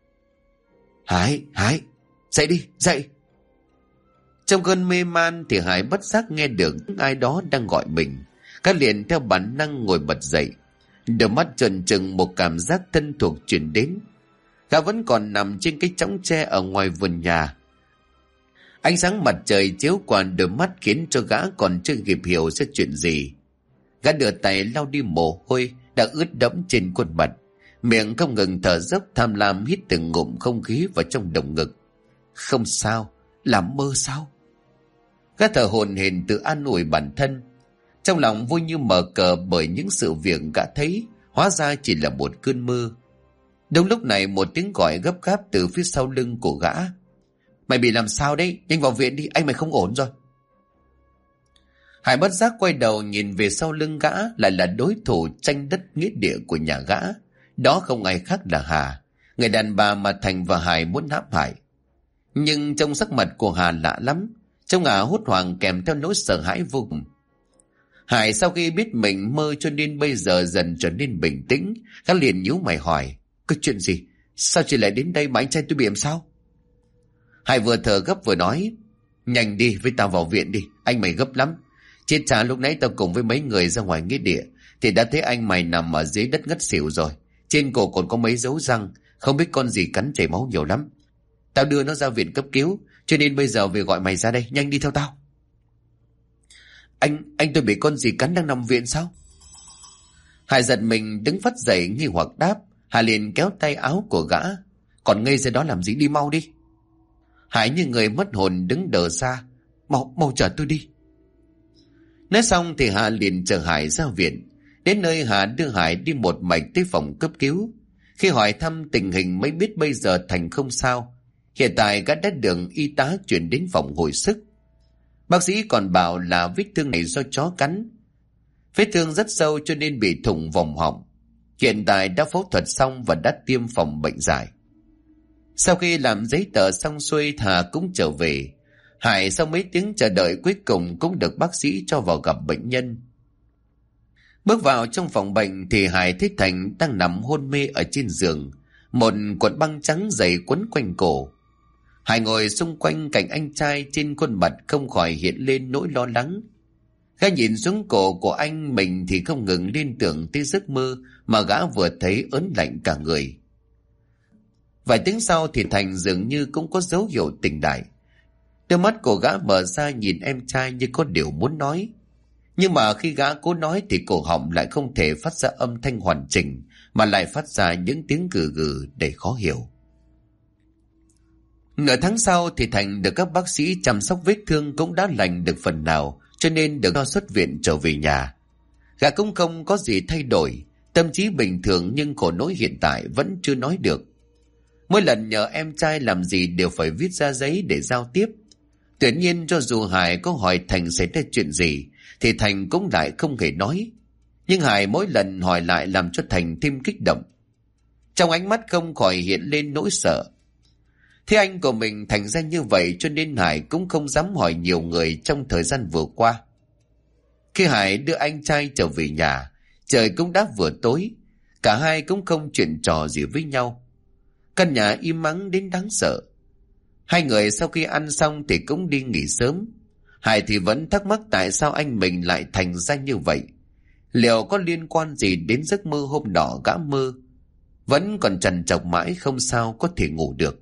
Hải, dậy đi, dậy. Trong cơn mê man thì Hải bất giác nghe được ai đó đang gọi mình. Gã liền theo bản năng ngồi bật dậy, đôi mắt trần trừng, một cảm giác thân thuộc truyền đến. Gã vẫn còn nằm trên cái chõng tre ở ngoài vườn nhà. Ánh sáng mặt trời chiếu qua đôi mắt khiến cho gã còn chưa kịp hiểu sẽ chuyện gì. Gã đưa tay lau đi mồ hôi đã ướt đẫm trên khuôn mặt, miệng không ngừng thở dốc tham lam hít từng ngụm không khí vào trong lồng ngực. Không sao, làm mơ sao? Gã thở hổn hển tự an ủi bản thân. Trong lòng vui như mở cờ bởi những sự việc gã thấy hóa ra chỉ là một cơn mơ. Đúng lúc này một tiếng gọi gấp gáp từ phía sau lưng của gã: "Mày bị làm sao đấy? Nhanh vào viện đi, anh mày không ổn rồi." Hải bất giác quay đầu nhìn về sau lưng gã, lại là đối thủ tranh đất nghĩa địa của nhà gã. Đó không ai khác là Hà, người đàn bà mà Thành và Hải muốn hãm hại. Nhưng trong sắc mặt của Hà lạ lắm, trông Hà hốt hoảng kèm theo nỗi sợ hãi vô cùng. Hải sau khi biết mình mơ cho nên bây giờ dần trở nên bình tĩnh. Gã liền nhíu mày hỏi: "Có chuyện gì? Sao chị lại đến đây mà anh trai tôi bị làm sao?" Hải vừa thở gấp vừa nói: "Nhanh đi với tao vào viện đi, anh mày gấp lắm. Chết chả lúc nãy tao cùng với mấy người ra ngoài nghĩa địa thì đã thấy anh mày nằm ở dưới đất ngất xỉu rồi. Trên cổ còn có mấy dấu răng, không biết con gì cắn chảy máu nhiều lắm. Tao đưa nó ra viện cấp cứu, cho nên bây giờ về gọi mày ra đây, nhanh đi theo tao." Anh tôi bị con gì cắn đang nằm viện sao?" Hải giật mình đứng phắt dậy nghi hoặc đáp. Hải liền kéo tay áo của gã: "Còn ngây ra đó làm gì, đi mau đi." Hải như người mất hồn đứng đờ ra: Mau chở tôi đi." Nói xong thì Hà liền chở Hải ra viện. Đến nơi Hà đưa Hải đi một mạch tới phòng cấp cứu. Khi hỏi thăm tình hình mới biết bây giờ Thành không sao. Hiện tại gã đã được y tá chuyển đến phòng hồi sức. Bác sĩ còn bảo là vết thương này do chó cắn. Vết thương rất sâu cho nên bị thủng vòng họng. Hiện tại đã phẫu thuật xong và đã tiêm phòng bệnh giải. Sau khi làm giấy tờ xong xuôi, Hà cũng trở về. Hải sau mấy tiếng chờ đợi cuối cùng cũng được bác sĩ cho vào gặp bệnh nhân. Bước vào trong phòng bệnh thì Hải thấy Thành đang nằm hôn mê ở trên giường, một cuộn băng trắng dày quấn quanh cổ. Hải ngồi xung quanh cạnh anh trai, trên khuôn mặt không khỏi hiện lên nỗi lo lắng. Gã nhìn xuống cổ của anh mình thì không ngừng liên tưởng tới giấc mơ mà gã vừa thấy ớn lạnh cả người. Vài tiếng sau thì Thành dường như cũng có dấu hiệu tỉnh lại. Đôi mắt của gã mở ra nhìn em trai như có điều muốn nói. Nhưng mà khi gã cố nói thì cổ họng lại không thể phát ra âm thanh hoàn chỉnh, mà lại phát ra những tiếng gừ gừ đầy khó hiểu. Nửa tháng sau thì Thành được các bác sĩ chăm sóc vết thương cũng đã lành được phần nào, cho nên được cho xuất viện trở về nhà. Gã cũng không có gì thay đổi, tâm trí bình thường nhưng khổ nỗi hiện tại vẫn chưa nói được. Mỗi lần nhờ em trai làm gì đều phải viết ra giấy để giao tiếp. Tuy nhiên cho dù Hải có hỏi Thành xảy ra chuyện gì thì Thành cũng lại không hề nói. Nhưng Hải mỗi lần hỏi lại làm cho Thành thêm kích động. Trong ánh mắt không khỏi hiện lên nỗi sợ. Thế anh của mình thành ra như vậy cho nên Hải cũng không dám hỏi nhiều người trong thời gian vừa qua. Khi Hải đưa anh trai trở về nhà, trời cũng đã vừa tối. Cả hai cũng không chuyện trò gì với nhau. Căn nhà im ắng đến đáng sợ. Hai người sau khi ăn xong thì cũng đi nghỉ sớm. Hải thì vẫn thắc mắc tại sao anh mình lại thành ra như vậy. Liệu có liên quan gì đến giấc mơ hôm đó gã mơ? Vẫn còn trằn trọc mãi không sao có thể ngủ được.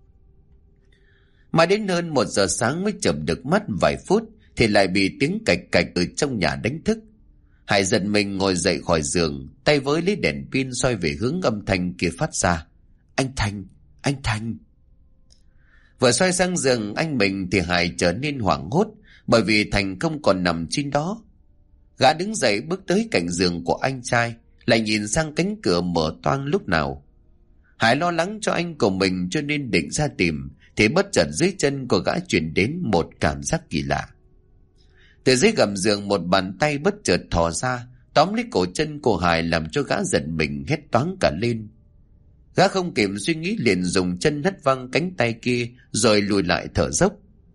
Mà đến hơn 1 giờ sáng mới chợp được mắt vài phút thì lại bị tiếng cạch cạch ở trong nhà đánh thức. Hải giật mình ngồi dậy khỏi giường, tay với lấy đèn pin soi về hướng âm thanh kia phát ra. Anh Thành, anh Thành. Vừa xoay sang giường anh mình thì Hải trở nên hoảng hốt, bởi vì Thành không còn nằm trên đó. Gã đứng dậy bước tới cạnh giường của anh trai, lại nhìn sang cánh cửa mở toang lúc nào. Hải lo lắng cho anh của mình cho nên định ra tìm, thì bất chợt dưới chân của gã truyền đến một cảm giác kỳ lạ. Từ dưới gầm giường một bàn tay bất chợt thò ra, tóm lấy cổ chân của Hải làm cho gã giật mình hét toáng cả lên. Gã không kịp suy nghĩ liền dùng chân hất văng cánh tay kia rồi lùi lại thở dốc.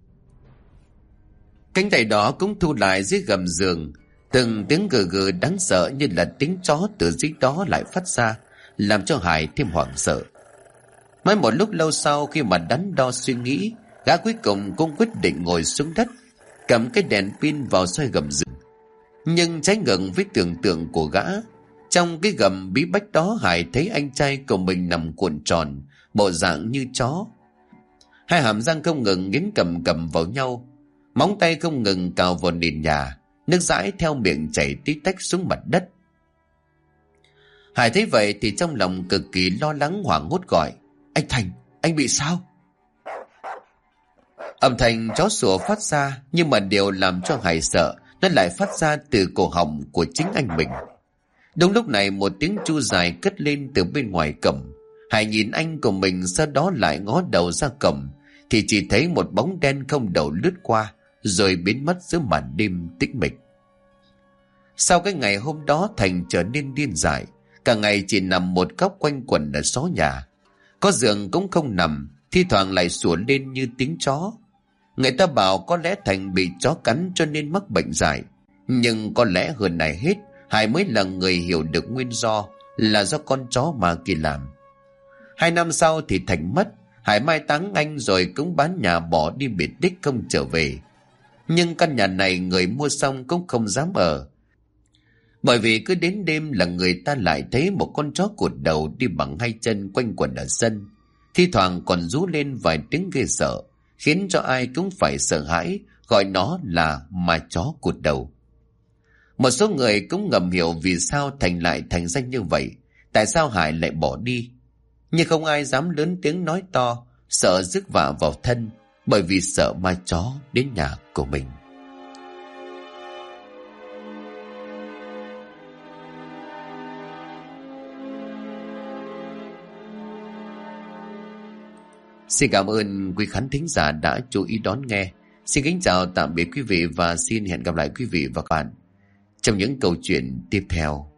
Cánh tay đó cũng thu lại dưới gầm giường. Từng tiếng gừ gừ đáng sợ như là tiếng chó từ dưới đó lại phát ra, làm cho Hải thêm hoảng sợ. Mới một lúc lâu sau khi mà đắn đo suy nghĩ, gã cuối cùng cũng quyết định ngồi xuống đất, cầm cái đèn pin vào soi gầm giường. Nhưng trái ngược với tưởng tượng của gã, trong cái gầm bí bách đó Hải thấy anh trai của mình nằm cuộn tròn, bộ dạng như chó. Hai hàm răng không ngừng nghiến cầm cầm vào nhau, móng tay không ngừng cào vào nền nhà, nước dãi theo miệng chảy tí tách xuống mặt đất. Hải thấy vậy thì trong lòng cực kỳ lo lắng hoảng hốt gọi: Anh Thành, anh bị sao? Âm thanh chó sủa phát ra, nhưng mà điều làm cho Hải sợ nó lại phát ra từ cổ họng của chính anh mình. Đúng lúc này một tiếng chu dài cất lên từ bên ngoài cổng. Hải nhìn anh của mình, sau đó lại ngó đầu ra cổng thì chỉ thấy một bóng đen không đầu lướt qua rồi biến mất giữa màn đêm tĩnh mịch. Sau cái ngày hôm đó Thành trở nên điên dại, cả ngày chỉ nằm một góc quanh quẩn ở xó nhà. Có giường cũng không nằm, thi thoảng lại sủa lên như tiếng chó. Người ta bảo có lẽ Thành bị chó cắn cho nên mắc bệnh dại, nhưng có lẽ hơn này hết Hải mới là người hiểu được nguyên do là do con chó mà kia làm. 2 năm sau thì Thành mất. Hải mai táng anh rồi cũng bán nhà bỏ đi biệt tích không trở về. Nhưng căn nhà này người mua xong cũng không dám ở, bởi vì cứ đến đêm là người ta lại thấy một con chó cụt đầu đi bằng 2 chân quanh quẩn ở sân, thi thoảng còn rú lên vài tiếng ghê sợ, khiến cho ai cũng phải sợ hãi, gọi nó là ma chó cụt đầu. Một số người cũng ngầm hiểu vì sao Thành lại thành ra như vậy, tại sao Hải lại bỏ đi, nhưng không ai dám lớn tiếng nói to, sợ rước vạ vào thân, bởi vì sợ ma chó đến nhà của mình. Xin cảm ơn quý khán thính giả đã chú ý đón nghe. Xin kính chào tạm biệt quý vị và xin hẹn gặp lại quý vị và các bạn trong những câu chuyện tiếp theo.